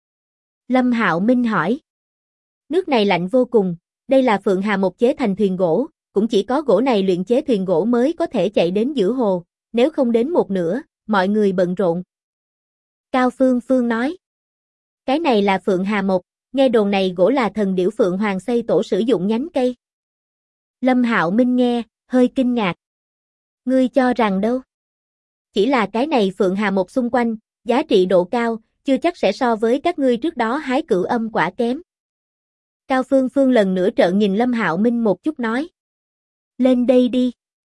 Lâm Hạo Minh hỏi. Nước này lạnh vô cùng, đây là Phượng Hà Mộc chế thành thuyền gỗ, cũng chỉ có gỗ này luyện chế thuyền gỗ mới có thể chạy đến giữa hồ, nếu không đến một nửa, mọi người bận rộn. Cao Phương Phương nói. Cái này là Phượng Hà Mộc, nghe đồn này gỗ là thần điểu Phượng Hoàng xây tổ sử dụng nhánh cây. Lâm Hạo Minh nghe, hơi kinh ngạc. Ngươi cho rằng đâu? Chỉ là cái này Phượng Hà Mộc xung quanh, giá trị độ cao, chưa chắc sẽ so với các ngươi trước đó hái cửu âm quả kém. Cao Phương Phương lần nữa trợn nhìn Lâm Hạo Minh một chút nói. Lên đây đi.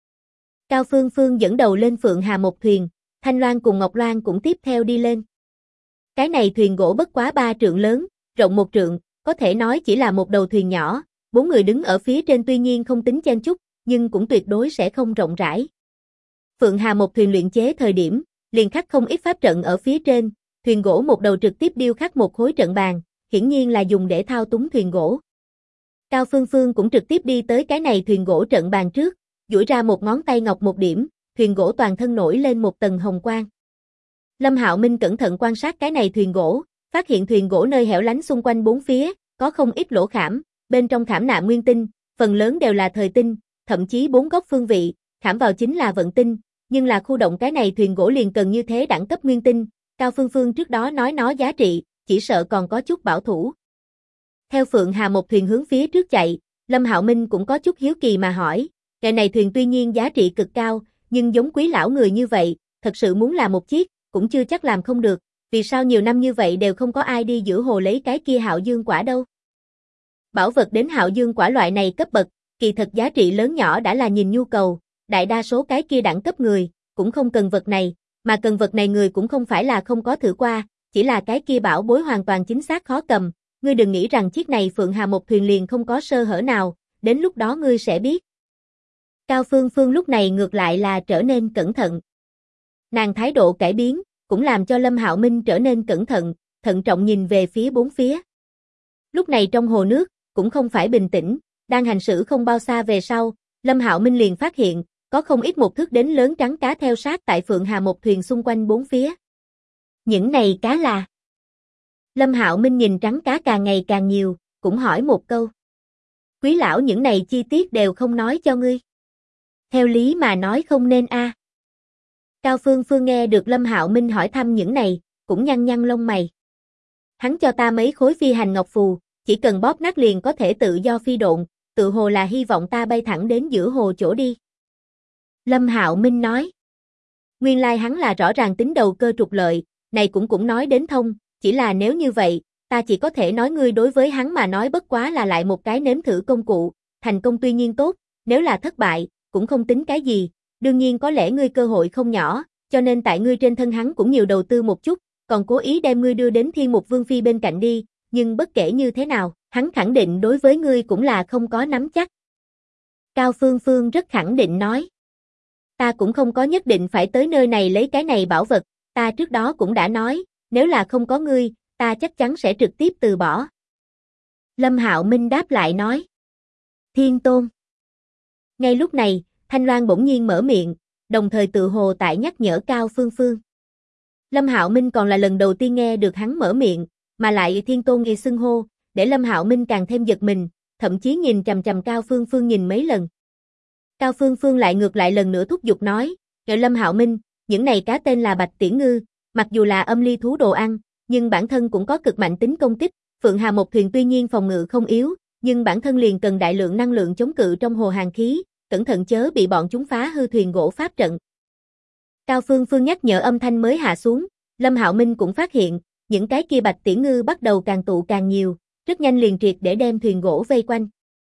Cao Phương Phương dẫn đầu lên Phượng Hà Mộc thuyền, Thanh Loan cùng Ngọc Loan cũng tiếp theo đi lên. Cái này thuyền gỗ bất quá 3 trượng lớn, rộng 1 trượng, có thể nói chỉ là một đầu thuyền nhỏ, 4 người đứng ở phía trên tuy nhiên không tính chen chúc, nhưng cũng tuyệt đối sẽ không rộng rãi. Phượng Hà Mộc thuyền luyện chế thời điểm, liền khắc không ít pháp trận ở phía trên, thuyền gỗ một đầu trực tiếp điêu khắc một khối trận bàn, hiển nhiên là dùng để thao túng thuyền gỗ. Cao Phương Phương cũng trực tiếp đi tới cái này thuyền gỗ trận bàn trước, duỗi ra một ngón tay ngọc một điểm, thuyền gỗ toàn thân nổi lên một tầng hồng quang. Lâm Hạo Minh cẩn thận quan sát cái này thuyền gỗ, phát hiện thuyền gỗ nơi hẻo lánh xung quanh bốn phía, có không ít lỗ khảm, bên trong khảm nạm nguyên tinh, phần lớn đều là thời tinh, thậm chí bốn góc phương vị, khảm vào chính là vận tinh, nhưng là khu động cái này thuyền gỗ liền cần như thế đẳng cấp nguyên tinh, Cao Phương Phương trước đó nói nó giá trị, chỉ sợ còn có chút bảo thủ. Theo Phượng Hà một thuyền hướng phía trước chạy, Lâm Hạo Minh cũng có chút hiếu kỳ mà hỏi, cái này thuyền tuy nhiên giá trị cực cao, nhưng giống Quý lão người như vậy, thật sự muốn làm một chiếc, cũng chưa chắc làm không được, vì sao nhiều năm như vậy đều không có ai đi giữa hồ lấy cái kia Hạo Dương quả đâu? Bảo vật đến Hạo Dương quả loại này cấp bậc, kỳ thật giá trị lớn nhỏ đã là nhìn nhu cầu, đại đa số cái kia đẳng cấp người, cũng không cần vật này, mà cần vật này người cũng không phải là không có thử qua, chỉ là cái kia bảo bối hoàn toàn chính xác khó cầm, ngươi đừng nghĩ rằng chiếc này Phượng Hà một thuyền liền không có sơ hở nào, đến lúc đó ngươi sẽ biết. Cao Phương Phương lúc này ngược lại là trở nên cẩn thận. Nàng thái độ cải biến, cũng làm cho Lâm Hạo Minh trở nên cẩn thận, thận trọng nhìn về phía bốn phía. Lúc này trong hồ nước, cũng không phải bình tĩnh, đang hành xử không bao xa về sau, Lâm Hạo Minh liền phát hiện, có không ít một thước đến lớn trắng cá theo sát tại Phượng Hà một thuyền xung quanh bốn phía. Những này cá là... Lâm Hạo Minh nhìn trắng cá càng ngày càng nhiều, cũng hỏi một câu. Quý lão những này chi tiết đều không nói cho ngươi. Theo lý mà nói không nên a. Cao Phương Phương nghe được Lâm Hạo Minh hỏi thăm những này, cũng nhăn nhăn lông mày. Hắn cho ta mấy khối phi hành ngọc phù, chỉ cần bóp nát liền có thể tự do phi độn, tự hồ là hy vọng ta bay thẳng đến giữa hồ chỗ đi. Lâm Hạo Minh nói. Nguyên lai hắn là rõ ràng tính đầu cơ trục lợi, này cũng nói đến thông, chỉ là nếu như vậy, ta chỉ có thể nói ngươi đối với hắn mà nói bất quá là lại một cái nếm thử công cụ, thành công tuy nhiên tốt, nếu là thất bại, cũng không tính cái gì, đương nhiên có lẽ ngươi cơ hội không nhỏ, cho nên tại ngươi trên thân hắn cũng nhiều đầu tư một chút, còn cố ý đem ngươi đưa đến Thiên Mục Vương Phi bên cạnh đi, nhưng bất kể như thế nào, hắn khẳng định đối với ngươi cũng là không có nắm chắc. Cao Phương Phương rất khẳng định nói. Ta cũng không có nhất định phải tới nơi này lấy cái này bảo vật, ta trước đó cũng đã nói, nếu là không có ngươi, ta chắc chắn sẽ trực tiếp từ bỏ. Lâm Hạo Minh đáp lại nói. Thiên Tôn. Ngay lúc này, Thanh Loan bỗng nhiên mở miệng, đồng thời tự hồ tại nhắc nhở Cao Phương Phương. Lâm Hạo Minh còn là lần đầu tiên nghe được hắn mở miệng, mà lại Thiên Tôn nghe xưng hô, để Lâm Hạo Minh càng thêm giật mình, thậm chí nhìn chằm chằm Cao Phương Phương nhìn mấy lần. Cao Phương Phương lại ngược lại lần nữa thúc giục nói, "Ngợi Lâm Hạo Minh, những này cá tên là Bạch Tiễn Ngư, mặc dù là âm ly thú đồ ăn, nhưng bản thân cũng có cực mạnh tính công kích, Phượng Hà một thuyền tuy nhiên phòng ngự không yếu, nhưng bản thân liền cần đại lượng năng lượng chống cự trong hồ hàn khí, cẩn thận chớ bị bọn chúng phá hư thuyền gỗ pháp trận." Cao Phương Phương nhắc nhở âm thanh mới hạ xuống, Lâm Hạo Minh cũng phát hiện, những cái kia Bạch Tiễn Ngư bắt đầu càng tụ càng nhiều, rất nhanh liền triệt để đem thuyền gỗ vây quanh.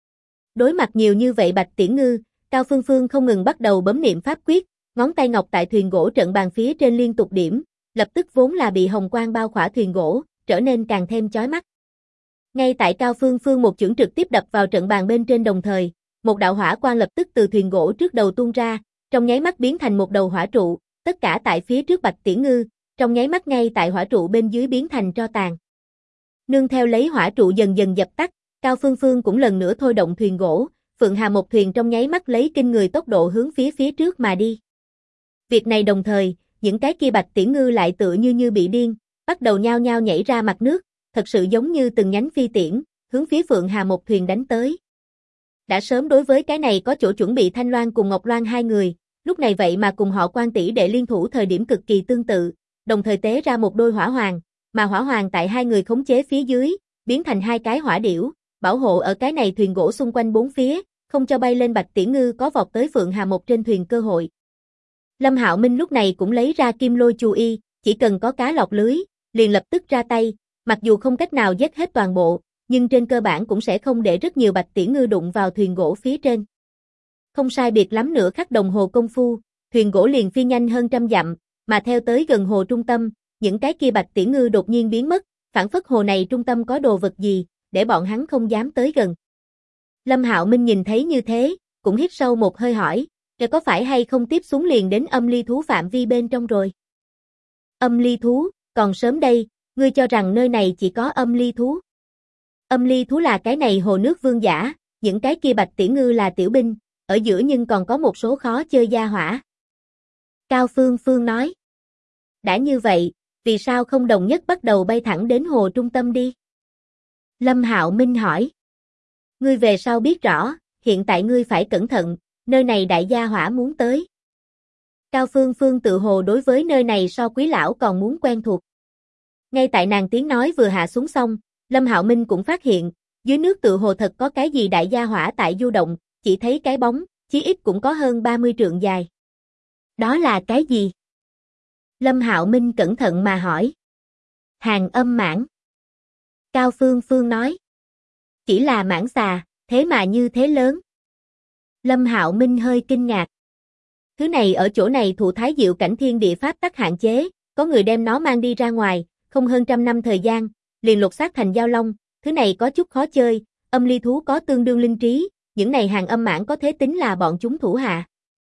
Đối mặt nhiều như vậy Bạch Tiễn Ngư, Cao Phương Phương không ngừng bắt đầu bấm niệm pháp quyết, ngón tay ngọc tại thuyền gỗ trận bàn phía trên liên tục điểm, lập tức vốn là bị hồng quang bao khỏa thuyền gỗ, trở nên càng thêm chói mắt. Ngay tại Cao Phương Phương một chưởng trực tiếp đập vào trận bàn bên trên đồng thời, một đạo hỏa quang lập tức từ thuyền gỗ trước đầu tuôn ra, trong nháy mắt biến thành một đầu hỏa trụ, tất cả tại phía trước Bạch Tiễn Ngư, trong nháy mắt ngay tại hỏa trụ bên dưới biến thành tro tàn. Nương theo lấy hỏa trụ dần dần dập tắt, Cao Phương Phương cũng lần nữa thôi động thuyền gỗ, Phượng Hà một thuyền trong nháy mắt lấy kinh người tốc độ hướng phía trước mà đi. Việc này đồng thời, những cái kia Bạch Tiễn Ngư lại tựa như bị điên, bắt đầu nhao nhao nhảy ra mặt nước, thật sự giống như từng nhánh phi tiễn, hướng phía Phượng Hà một thuyền đánh tới. Đã sớm đối với cái này có chỗ chuẩn bị Thanh Loan cùng Ngọc Loan hai người, lúc này vậy mà cùng họ Quan tỷ đệ liên thủ thời điểm cực kỳ tương tự, đồng thời tế ra một đôi hỏa hoàng, mà hỏa hoàng tại hai người khống chế phía dưới, biến thành hai cái hỏa điểu, bảo hộ ở cái này thuyền gỗ xung quanh bốn phía, không cho bay lên Bạch Tiễn Ngư có vọt tới Phượng Hà một trên thuyền cơ hội. Lâm Hạo Minh lúc này cũng lấy ra kim lôi chu y, chỉ cần có cá lọt lưới, liền lập tức ra tay, mặc dù không cách nào giết hết toàn bộ, nhưng trên cơ bản cũng sẽ không để rất nhiều Bạch Tiễn Ngư đụng vào thuyền gỗ phía trên. Không sai biệt lắm nửa khắc đồng hồ công phu, thuyền gỗ liền phi nhanh hơn trăm dặm, mà theo tới gần hồ trung tâm, những cái kia Bạch Tiễn Ngư đột nhiên biến mất, phảng phất hồ này trung tâm có đồ vật gì, để bọn hắn không dám tới gần. Lâm Hạo Minh nhìn thấy như thế, cũng hít sâu một hơi hỏi, có phải hay không tiếp xuống liền đến âm ly thú phạm vi bên trong rồi? Âm ly thú, còn sớm đây, ngươi cho rằng nơi này chỉ có âm ly thú? Âm ly thú là cái này hồ nước vương giả, những cái kia bạch tỷ ngư là tiểu binh, ở giữa nhưng còn có một số khó chơi gia hỏa. Cao Phương Phương nói. Đã như vậy, vì sao không đồng nhất bắt đầu bay thẳng đến hồ trung tâm đi? Lâm Hạo Minh hỏi. Ngươi về sau biết rõ, hiện tại ngươi phải cẩn thận, nơi này đại gia hỏa muốn tới. Cao Phương Phương tự hồ đối với nơi này so Quý lão còn muốn quen thuộc. Ngay tại nàng tiếng nói vừa hạ xuống xong, Lâm Hạo Minh cũng phát hiện, dưới nước tự hồ thật có cái gì đại gia hỏa tại du động, chỉ thấy cái bóng, chí ít cũng có hơn 30 trượng dài. Đó là cái gì? Lâm Hạo Minh cẩn thận mà hỏi. Hàng âm mãng. Cao Phương Phương nói. Chỉ là mãng xà, thế mà như thế lớn. Lâm Hạo Minh hơi kinh ngạc. Thứ này ở chỗ này thụ thái diệu cảnh thiên địa pháp tắc hạn chế, có người đem nó mang đi ra ngoài, không hơn trăm năm thời gian, liền lột xác thành giao long, thứ này có chút khó chơi, âm ly thú có tương đương linh trí, những này hàng âm mãng có thể tính là bọn chúng thủ hạ.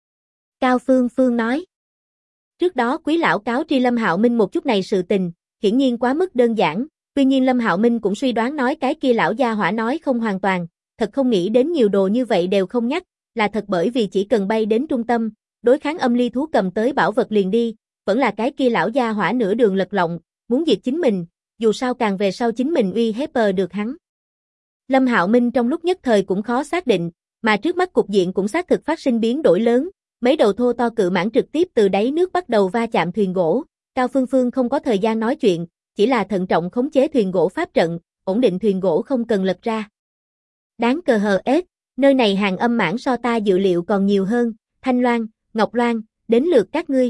Cao Phương Phương nói. Trước đó Quý lão cáo tri Lâm Hạo Minh một chút này sự tình, hiển nhiên quá mức đơn giản, tuy nhiên Lâm Hạo Minh cũng suy đoán nói cái kia lão gia hỏa nói không hoàn toàn, thật không nghĩ đến nhiều đồ như vậy đều không nhắc, là thật bởi vì chỉ cần bay đến trung tâm, đối kháng âm ly thú cầm tới bảo vật liền đi, vẫn là cái kia lão gia hỏa nửa đường lật lọng, muốn diệt chính mình, dù sao càng về sau chính mình uy hiếp được hắn. Lâm Hạo Minh trong lúc nhất thời cũng khó xác định, mà trước mắt cục diện cũng xác thực phát sinh biến đổi lớn, mấy đầu thô to cự mãng trực tiếp từ đáy nước bắt đầu va chạm thuyền gỗ, Cao Phương Phương không có thời gian nói chuyện, chỉ là thận trọng khống chế thuyền gỗ pháp trận, ổn định thuyền gỗ không cần lật ra. Đáng cờ hờ ết, nơi này hàng âm mãng so ta dự liệu còn nhiều hơn, Thanh Loan, Ngọc Loan, đến lượt các ngươi.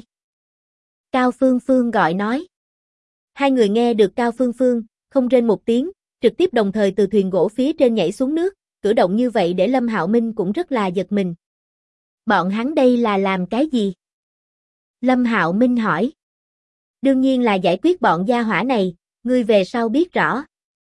Cao Phương Phương gọi nói. Hai người nghe được Cao Phương Phương, không rên một tiếng, trực tiếp đồng thời từ thuyền gỗ phía trên nhảy xuống nước, cử động như vậy để Lâm Hạo Minh cũng rất là giật mình. Bọn hắn đây là làm cái gì? Lâm Hạo Minh hỏi. Đương nhiên là giải quyết bọn gia hỏa này, ngươi về sau biết rõ.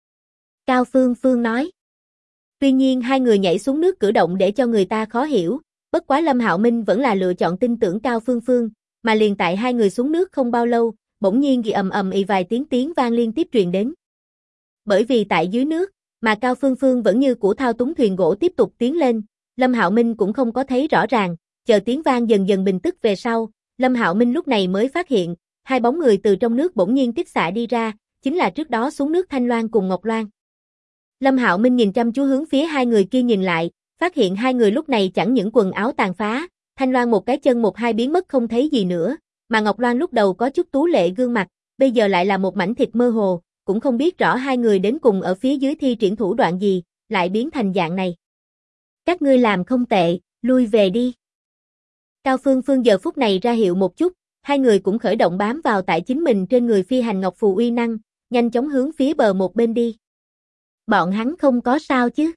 Cao Phương Phương nói. Tuy nhiên hai người nhảy xuống nước cử động để cho người ta khó hiểu, bất quá Lâm Hạo Minh vẫn là lựa chọn tin tưởng Cao Phương Phương, mà liền tại hai người xuống nước không bao lâu, bỗng nhiên ghi ầm ầm ì vài tiếng vang liên tiếp truyền đến. Bởi vì tại dưới nước, mà Cao Phương Phương vẫn như cũ thao túng thuyền gỗ tiếp tục tiến lên, Lâm Hạo Minh cũng không có thấy rõ ràng, chờ tiếng vang dần dần bình tức về sau, Lâm Hạo Minh lúc này mới phát hiện, hai bóng người từ trong nước bỗng nhiên kích xạ đi ra, chính là trước đó xuống nước Thanh Loan cùng Ngọc Loan. Lâm Hạo Minh nhìn chăm chú hướng phía hai người kia nhìn lại, phát hiện hai người lúc này chẳng những quần áo tàn phá, Thanh Loan một cái chân một hai biến mất không thấy gì nữa, mà Ngọc Loan lúc đầu có chút tú lệ gương mặt, bây giờ lại là một mảnh thịt mơ hồ, cũng không biết rõ hai người đến cùng ở phía dưới thi triển thủ đoạn gì, lại biến thành dạng này. Các ngươi làm không tệ, lui về đi. Cao Phương Phương giờ phút này ra hiệu một chút, hai người cũng khởi động bám vào tại chính mình trên người phi hành ngọc phù uy năng, nhanh chóng hướng phía bờ một bên đi. Bọn hắn không có sao chứ?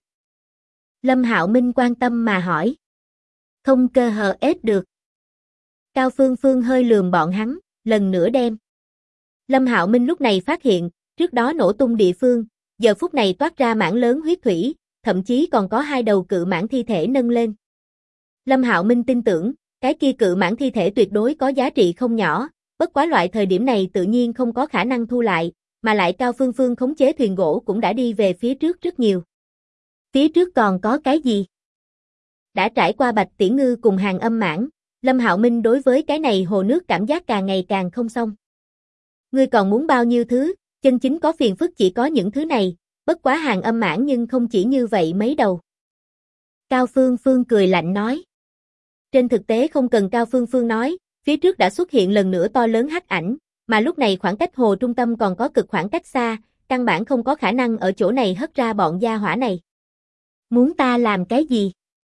Lâm Hạo Minh quan tâm mà hỏi. Không cơ hờ ết được. Cao Phương Phương hơi lườm bọn hắn, lần nữa đem. Lâm Hạo Minh lúc này phát hiện, trước đó nổ tung địa phương, giờ phút này toát ra mảng lớn huyết thủy, thậm chí còn có hai đầu cự mãng thi thể nâng lên. Lâm Hạo Minh tin tưởng, cái kia cự mãng thi thể tuyệt đối có giá trị không nhỏ, bất quá loại thời điểm này tự nhiên không có khả năng thu lại, mà lại Cao Phương Phương khống chế thuyền gỗ cũng đã đi về phía trước rất nhiều. Phía trước còn có cái gì? Đã trải qua bạch tỷ ngư cùng hàng âm mãng, Lâm Hạo Minh đối với cái này hồ nước cảm giác càng ngày càng không xong. Ngươi còn muốn bao nhiêu thứ, chân chính có phiền phức chỉ có những thứ này, bất quá hàng âm mãng nhưng không chỉ như vậy mấy đầu. Cao Phương Phương cười lạnh nói. Trên thực tế không cần Cao Phương Phương nói, phía trước đã xuất hiện lần nữa to lớn hắc ảnh, mà lúc này khoảng cách hồ trung tâm còn có cực khoảng cách xa, căn bản không có khả năng ở chỗ này hất ra bọn gia hỏa này. Muốn ta làm cái gì?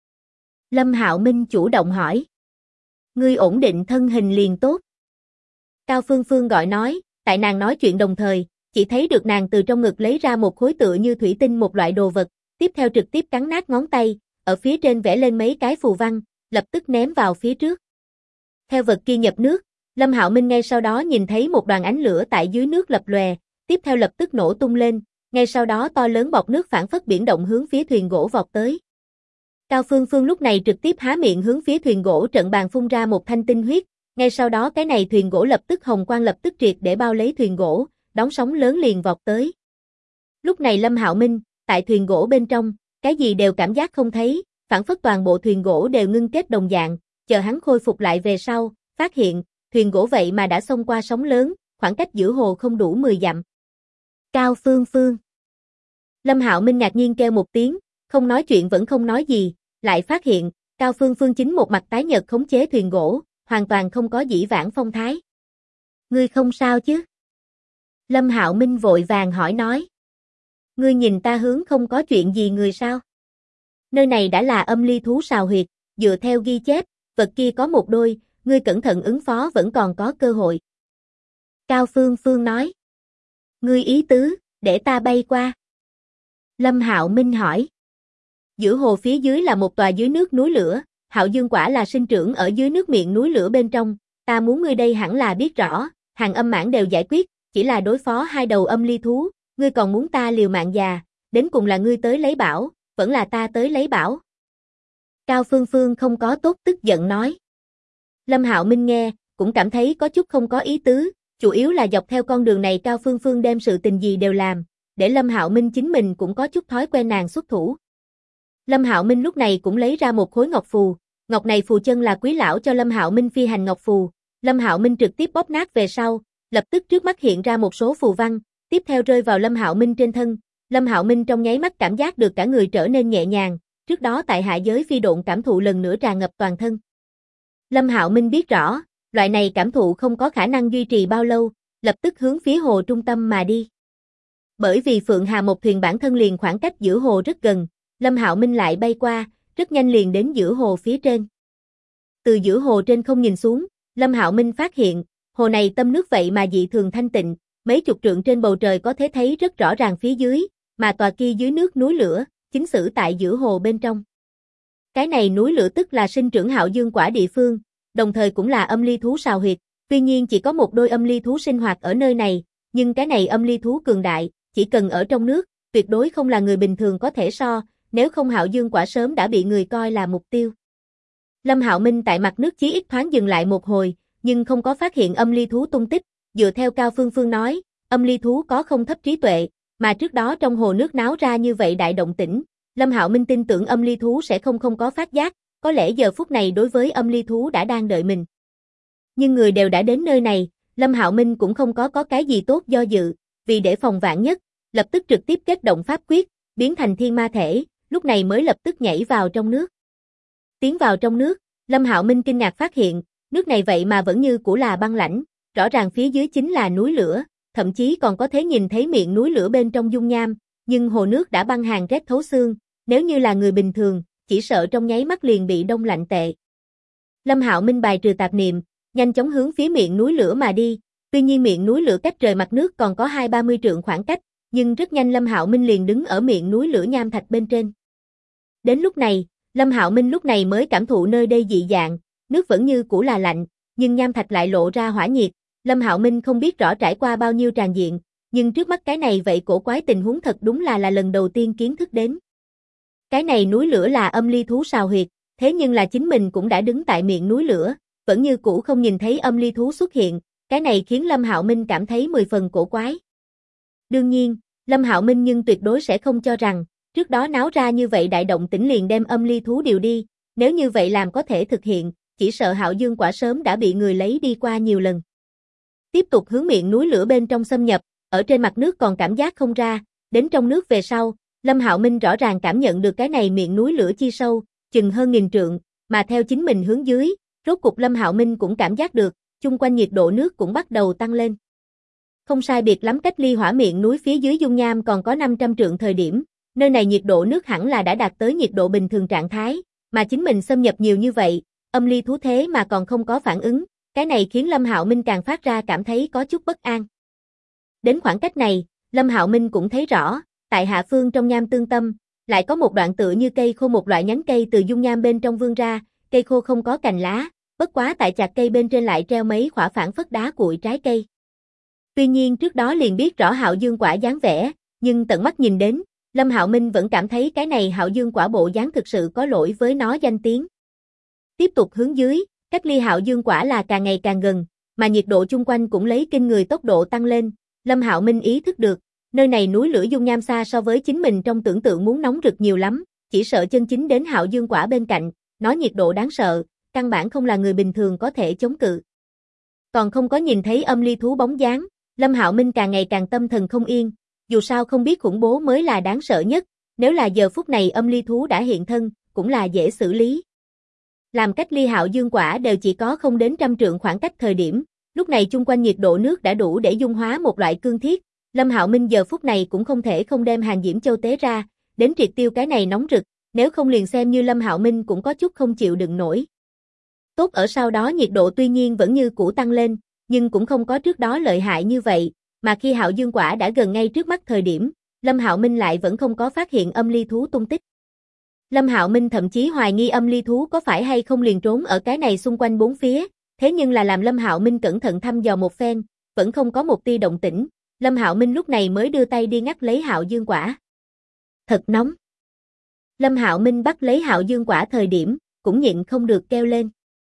Lâm Hạo Minh chủ động hỏi. Ngươi ổn định thân hình liền tốt. Cao Phương Phương gọi nói, tại nàng nói chuyện đồng thời, chỉ thấy được nàng từ trong ngực lấy ra một khối tựa như thủy tinh một loại đồ vật, tiếp theo trực tiếp cắn nát ngón tay, ở phía trên vẽ lên mấy cái phù văn, lập tức ném vào phía trước. Theo vật kia nhập nước, Lâm Hạo Minh ngay sau đó nhìn thấy một đoàn ánh lửa tại dưới nước lập lòe, tiếp theo lập tức nổ tung lên, ngay sau đó to lớn bọt nước phảng phất biển động hướng phía thuyền gỗ vọt tới. Cao Phương Phương lúc này trực tiếp há miệng hướng phía thuyền gỗ trận bàn phun ra một thanh tinh huyết, ngay sau đó cái này thuyền gỗ lập tức hồng quang lập tức triệt để bao lấy thuyền gỗ, đón sóng lớn liền vọt tới. Lúc này Lâm Hạo Minh, tại thuyền gỗ bên trong, cái gì đều cảm giác không thấy, phảng phất toàn bộ thuyền gỗ đều ngưng kết đồng dạng, chờ hắn khôi phục lại về sau, phát hiện, thuyền gỗ vậy mà đã xông qua sóng lớn, khoảng cách giữa hồ không đủ 10 dặm. Cao Phương Phương. Lâm Hạo Minh ngạc nhiên kêu một tiếng, không nói chuyện vẫn không nói gì, lại phát hiện, Cao Phương Phương chính một mặt tái nhợt khống chế thuyền gỗ, hoàn toàn không có dĩ vãng phong thái. Ngươi không sao chứ? Lâm Hạo Minh vội vàng hỏi nói. Ngươi nhìn ta hướng không có chuyện gì người sao? Nơi này đã là âm ly thú sào huyệt, dựa theo ghi chép, vật kia có một đôi, ngươi cẩn thận ứng phó vẫn còn có cơ hội. Cao Phương Phương nói. Ngươi ý tứ, để ta bay qua. Lâm Hạo Minh hỏi. Giữa hồ phía dưới là một tòa dưới nước núi lửa, Hạo Dương quả là sinh trưởng ở dưới nước miệng núi lửa bên trong, ta muốn ngươi đây hẳn là biết rõ, Hàng Âm Mãng đều giải quyết, chỉ là đối phó hai đầu âm ly thú, ngươi còn muốn ta liều mạng già, đến cùng là ngươi tới lấy bảo, vẫn là ta tới lấy bảo. Cao Phương Phương không có tốt tức giận nói. Lâm Hạo Minh nghe, cũng cảm thấy có chút không có ý tứ, chủ yếu là dọc theo con đường này Cao Phương Phương đem sự tình gì đều làm, để Lâm Hạo Minh chính mình cũng có chút thói quen nàng xuất thủ. Lâm Hạo Minh lúc này cũng lấy ra một khối ngọc phù, ngọc này phù chân là quý lão cho Lâm Hạo Minh phi hành ngọc phù, Lâm Hạo Minh trực tiếp bóp nát về sau, lập tức trước mắt hiện ra một số phù văn, tiếp theo rơi vào Lâm Hạo Minh trên thân, Lâm Hạo Minh trong nháy mắt cảm giác được cả người trở nên nhẹ nhàng, trước đó tại hạ giới phi độn cảm thụ lần nữa tràn ngập toàn thân. Lâm Hạo Minh biết rõ, loại này cảm thụ không có khả năng duy trì bao lâu, lập tức hướng phía hồ trung tâm mà đi. Bởi vì Phượng Hà một thuyền bản thân liền khoảng cách giữa hồ rất gần, Lâm Hạo Minh lại bay qua, rất nhanh liền đến giữa hồ phía trên. Từ giữa hồ trên không nhìn xuống, Lâm Hạo Minh phát hiện, hồ này tâm nước vậy mà dị thường thanh tịnh, mấy chục trượng trên bầu trời có thể thấy rất rõ ràng phía dưới, mà tòa kia dưới nước núi lửa, chính xử tại giữa hồ bên trong. Cái này núi lửa tức là sinh trưởng Hạo Dương quả địa phương, đồng thời cũng là âm ly thú sào huyệt, tuy nhiên chỉ có một đôi âm ly thú sinh hoạt ở nơi này, nhưng cái này âm ly thú cường đại, chỉ cần ở trong nước, tuyệt đối không là người bình thường có thể so, nếu không Hạo Dương quả sớm đã bị người coi là mục tiêu. Lâm Hạo Minh tại mặt nước chí ít thoáng dừng lại một hồi, nhưng không có phát hiện âm ly thú tung tích, dựa theo Cao Phương Phương nói, âm ly thú có không thấp trí tuệ, mà trước đó trong hồ nước náo ra như vậy đại động tĩnh, Lâm Hạo Minh tin tưởng âm ly thú sẽ không có phát giác, có lẽ giờ phút này đối với âm ly thú đã đang đợi mình. Nhưng người đều đã đến nơi này, Lâm Hạo Minh cũng không có cái gì tốt do dự, vì để phòng vạn nhất, lập tức trực tiếp kết động pháp quyết, biến thành thiên ma thể, lúc này mới lập tức nhảy vào trong nước. Tiến vào trong nước, Lâm Hạo Minh kinh ngạc phát hiện, nước này vậy mà vẫn như cũ là băng lãnh, rõ ràng phía dưới chính là núi lửa, thậm chí còn có thể nhìn thấy miệng núi lửa bên trong dung nham, nhưng hồ nước đã băng hàn rét thấu xương, nếu như là người bình thường, chỉ sợ trong nháy mắt liền bị đông lạnh tệ. Lâm Hạo Minh bài trừ tạp niệm, nhanh chóng hướng phía miệng núi lửa mà đi, tuy nhiên miệng núi lửa cách trời mặt nước còn có 20-30 trượng khoảng cách, nhưng rất nhanh Lâm Hạo Minh liền đứng ở miệng núi lửa nham thạch bên trên. Đến lúc này, Lâm Hạo Minh lúc này mới cảm thụ nơi đây dị dạng, nước vẫn như cũ là lạnh, nhưng nham thạch lại lộ ra hỏa nhiệt, Lâm Hạo Minh không biết rõ trải qua bao nhiêu tràn diện, nhưng trước mắt cái này vậy cổ quái tình huống thật đúng là lần đầu tiên kiến thức đến. Cái này núi lửa là âm ly thú sào huyệt, thế nhưng là chính mình cũng đã đứng tại miệng núi lửa, vẫn như cũ không nhìn thấy âm ly thú xuất hiện, cái này khiến Lâm Hạo Minh cảm thấy 10 phần cổ quái. Đương nhiên, Lâm Hạo Minh nhưng tuyệt đối sẽ không cho rằng, trước đó náo ra như vậy đại động tĩnh liền đem âm ly thú điều đi, nếu như vậy làm có thể thực hiện, chỉ sợ Hạo Dương quả sớm đã bị người lấy đi qua nhiều lần. Tiếp tục hướng miệng núi lửa bên trong xâm nhập, ở trên mặt nước còn cảm giác không ra, đến trong nước về sau, Lâm Hạo Minh rõ ràng cảm nhận được cái này miệng núi lửa chi sâu, chừng hơn 1000 trượng, mà theo chính mình hướng dưới, rốt cục Lâm Hạo Minh cũng cảm giác được, chung quanh nhiệt độ nước cũng bắt đầu tăng lên. Không sai biệt lắm cách ly hỏa miệng núi phía dưới dung nham còn có 500 trượng thời điểm, nơi này nhiệt độ nước hẳn là đã đạt tới nhiệt độ bình thường trạng thái, mà chính mình xâm nhập nhiều như vậy, âm ly thú thế mà còn không có phản ứng, cái này khiến Lâm Hạo Minh càng phát ra cảm thấy có chút bất an. Đến khoảng cách này, Lâm Hạo Minh cũng thấy rõ, tại hạ phương trong nham tương tâm, lại có một đoạn tựa như cây khô một loại nhánh cây từ dung nham bên trong vươn ra, cây khô không có cành lá, bất quá tại chạc cây bên trên lại treo mấy khỏa phản phất đá cuội trái cây. Tuy nhiên trước đó liền biết rõ Hạo Dương quả dáng vẻ, nhưng tận mắt nhìn đến, Lâm Hạo Minh vẫn cảm thấy cái này Hạo Dương quả bộ dáng thực sự có lỗi với nó danh tiếng. Tiếp tục hướng dưới, cách ly Hạo Dương quả là càng ngày càng gần, mà nhiệt độ chung quanh cũng lấy kinh người tốc độ tăng lên, Lâm Hạo Minh ý thức được, Nơi này núi lửa dung nham xa so với chính mình trong tưởng tượng muốn nóng rực nhiều lắm, chỉ sợ chân chính đến Hạo Dương Quả bên cạnh, nó nhiệt độ đáng sợ, căn bản không là người bình thường có thể chống cự. Còn không có nhìn thấy âm ly thú bóng dáng, Lâm Hạo Minh càng ngày càng tâm thần không yên, dù sao không biết khủng bố mới là đáng sợ nhất, nếu là giờ phút này âm ly thú đã hiện thân, cũng là dễ xử lý. Làm cách ly Hạo Dương Quả đều chỉ có không đến 100 trượng khoảng cách thời điểm, lúc này chung quanh nhiệt độ nước đã đủ để dung hóa một loại cương thiết, Lâm Hạo Minh giờ phút này cũng không thể không đem Hàng Diễm Châu tế ra, đến triệt tiêu cái này nóng rực, nếu không liền xem như Lâm Hạo Minh cũng có chút không chịu đựng nổi. Tốt ở sau đó nhiệt độ tuy nhiên vẫn như cũ tăng lên, nhưng cũng không có trước đó lợi hại như vậy, mà khi Hạo Dương Quả đã gần ngay trước mắt thời điểm, Lâm Hạo Minh lại vẫn không có phát hiện âm ly thú tung tích. Lâm Hạo Minh thậm chí hoài nghi âm ly thú có phải hay không liền trốn ở cái này xung quanh bốn phía, thế nhưng là làm Lâm Hạo Minh cẩn thận thăm dò một phen, vẫn không có một tia động tĩnh, Lâm Hạo Minh lúc này mới đưa tay đi ngắt lấy Hạo Dương Quả. Thật nóng. Lâm Hạo Minh bắt lấy Hạo Dương Quả thời điểm, cũng nhịn không được kêu lên.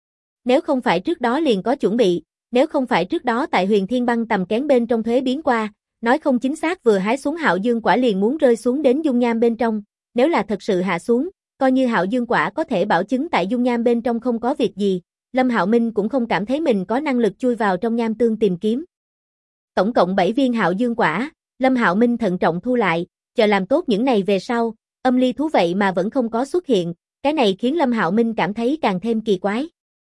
Nếu không phải trước đó liền có chuẩn bị, nếu không phải trước đó tại Huyền Thiên Băng tầm kén bên trong thuế biến qua, nói không chính xác vừa hái xuống Hạo Dương Quả liền muốn rơi xuống đến dung nham bên trong, nếu là thật sự hạ xuống, coi như Hạo Dương Quả có thể bảo chứng tại dung nham bên trong không có việc gì, Lâm Hạo Minh cũng không cảm thấy mình có năng lực chui vào trong nham tương tìm kiếm. Tổng cộng 7 viên Hạo Dương Quả, Lâm Hạo Minh thận trọng thu lại, chờ làm tốt những này về sau, âm ly thú vậy mà vẫn không có xuất hiện, cái này khiến Lâm Hạo Minh cảm thấy càng thêm kỳ quái.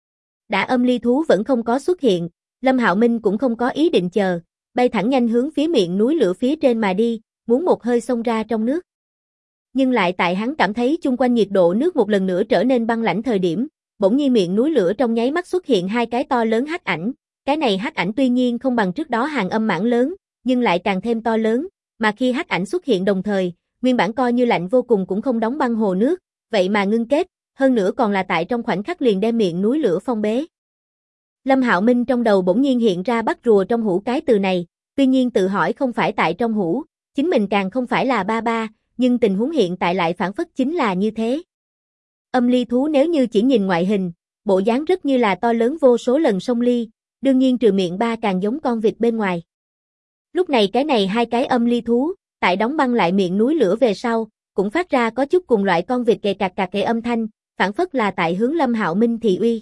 Đã âm ly thú vẫn không có xuất hiện, Lâm Hạo Minh cũng không có ý định chờ, bay thẳng nhanh hướng phía miệng núi lửa phía trên mà đi, muốn một hơi xông ra trong nước. Nhưng lại tại hắn cảm thấy chung quanh nhiệt độ nước một lần nữa trở nên băng lãnh thời điểm, bỗng nhiên miệng núi lửa trong nháy mắt xuất hiện hai cái to lớn hắc ảnh, cái này hắc ảnh tuy nhiên không bằng trước đó Hàng Âm Mãng lớn, nhưng lại càng thêm to lớn, mà khi hắc ảnh xuất hiện đồng thời, nguyên bản coi như lạnh vô cùng cũng không đóng băng hồ nước, vậy mà ngưng kết, hơn nữa còn là tại trong khoảnh khắc liền đem miệng núi lửa phong bế. Lâm Hạo Minh trong đầu bỗng nhiên hiện ra bắt rùa trong hũ cái từ này, tuy nhiên tự hỏi không phải tại trong hũ, chính mình càng không phải là ba ba, nhưng tình huống hiện tại lại phản phất chính là như thế. Âm ly thú nếu như chỉ nhìn ngoại hình, bộ dáng rất như là to lớn vô số lần sông ly, đương nhiên trừ miệng ba càng giống con vịt bên ngoài. Lúc này cái này hai cái âm ly thú, tại đóng băng lại miệng núi lửa về sau, cũng phát ra có chút cùng loại con vịt kề cạc kề âm thanh, phản phất là tại hướng Lâm Hạo Minh thị uy.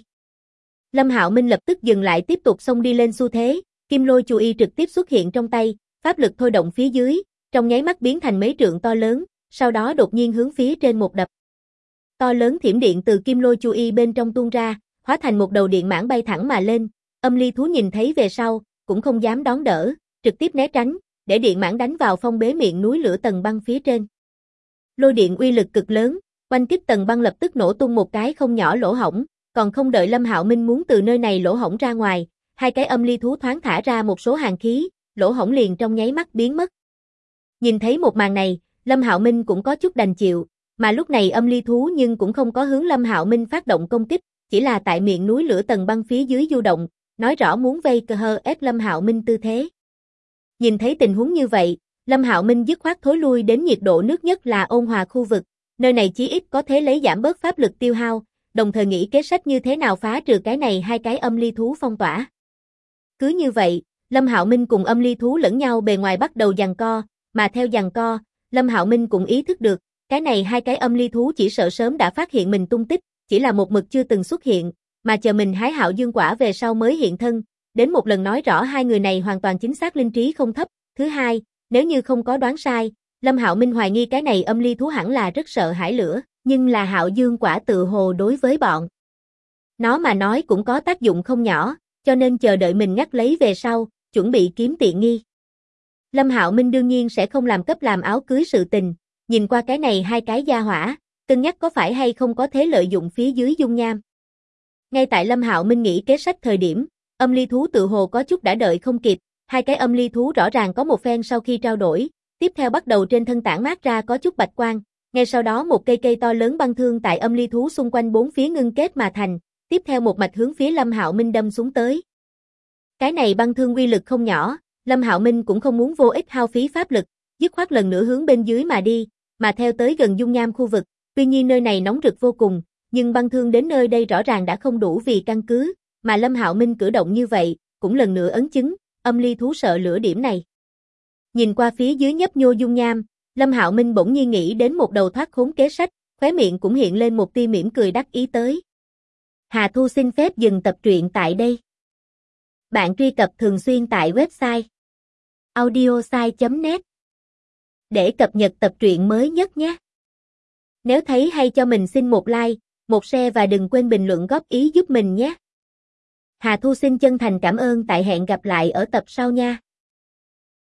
Lâm Hạo Minh lập tức dừng lại tiếp tục xông đi lên xu thế, kim lôi chu y trực tiếp xuất hiện trong tay, pháp lực thôi động phía dưới, trong nháy mắt biến thành mấy trượng to lớn, sau đó đột nhiên hướng phía trên một đập. To lớn thiểm điện từ kim lôi chu y bên trong tuôn ra, hóa thành một đầu điện mãng bay thẳng mà lên, âm ly thú nhìn thấy về sau, cũng không dám đón đỡ, trực tiếp né tránh, để điện mãng đánh vào phong bế miệng núi lửa tầng băng phía trên. Lôi điện uy lực cực lớn, quanh kích tầng băng lập tức nổ tung một cái không nhỏ lỗ hổng, còn không đợi Lâm Hạo Minh muốn từ nơi này lỗ hổng ra ngoài, hai cái âm ly thú thoáng thả ra một số hàn khí, lỗ hổng liền trong nháy mắt biến mất. Nhìn thấy một màn này, Lâm Hạo Minh cũng có chút đành chịu, mà lúc này âm ly thú nhưng cũng không có hướng Lâm Hạo Minh phát động công kích, chỉ là tại miệng núi lửa tầng băng phía dưới du động, nói rõ muốn vây cơ ép Lâm Hạo Minh tư thế. Nhìn thấy tình huống như vậy, Lâm Hạo Minh dứt khoát thối lui đến nhiệt độ nước nhất là ôn hòa khu vực, nơi này chí ít có thể lấy giảm bớt pháp lực tiêu hao, đồng thời nghĩ kế sách như thế nào phá trừ cái này hai cái âm ly thú phong tỏa. Cứ như vậy, Lâm Hạo Minh cùng âm ly thú lẫn nhau bề ngoài bắt đầu giằng co, mà theo giằng co, Lâm Hạo Minh cũng ý thức được, cái này hai cái âm ly thú chỉ sợ sớm đã phát hiện mình tung tích, chỉ là một mực chưa từng xuất hiện, mà chờ mình hái Hạo Dương Quả về sau mới hiện thân, đến một lần nói rõ hai người này hoàn toàn chính xác linh trí không thấp. Thứ hai, nếu như không có đoán sai, Lâm Hạo Minh hoài nghi cái này âm ly thú hẳn là rất sợ hãi lửa, nhưng là Hạo Dương Quả tự hồ đối với bọn nó mà nói cũng có tác dụng không nhỏ, cho nên chờ đợi mình ngắt lấy về sau, chuẩn bị kiếm tiện nghi. Lâm Hạo Minh đương nhiên sẽ không làm cấp làm áo cưới sự tình, nhìn qua cái này hai cái gia hỏa, cân nhắc có phải hay không có thế lợi dụng phía dưới dung nham. Ngay tại Lâm Hạo Minh nghĩ kế sách thời điểm, âm ly thú tự hồ có chút đã đợi không kịp, hai cái âm ly thú rõ ràng có một phen sau khi trao đổi, tiếp theo bắt đầu trên thân tản mát ra có chút bạch quang, ngay sau đó một cây to lớn băng thương tại âm ly thú xung quanh bốn phía ngưng kết mà thành, tiếp theo một mạch hướng phía Lâm Hạo Minh đâm xuống tới. Cái này băng thương uy lực không nhỏ, Lâm Hạo Minh cũng không muốn vô ích hao phí pháp lực, dứt khoát lần nữa hướng bên dưới mà đi, mà theo tới gần dung nham khu vực, tuy nhiên nơi này nóng rực vô cùng, nhưng băng thương đến nơi đây rõ ràng đã không đủ vì căn cứ, mà Lâm Hạo Minh cử động như vậy, cũng lần nữa ấn chứng, âm ly thú sợ lửa điểm này. Nhìn qua phía dưới nhấp nhô dung nham, Lâm Hạo Minh bỗng nhiên nghĩ đến một đầu thoát khốn kế sách, khóe miệng cũng hiện lên một tia mỉm cười đắc ý tới. Hà Thu xin phép dừng tập truyện tại đây. Bạn truy cập thường xuyên tại website audiosai.net để cập nhật tập truyện mới nhất nhé. Nếu thấy hay cho mình xin một like, một share và đừng quên bình luận góp ý giúp mình nhé. Hà Thu xin chân thành cảm ơn, tại hẹn gặp lại ở tập sau nha.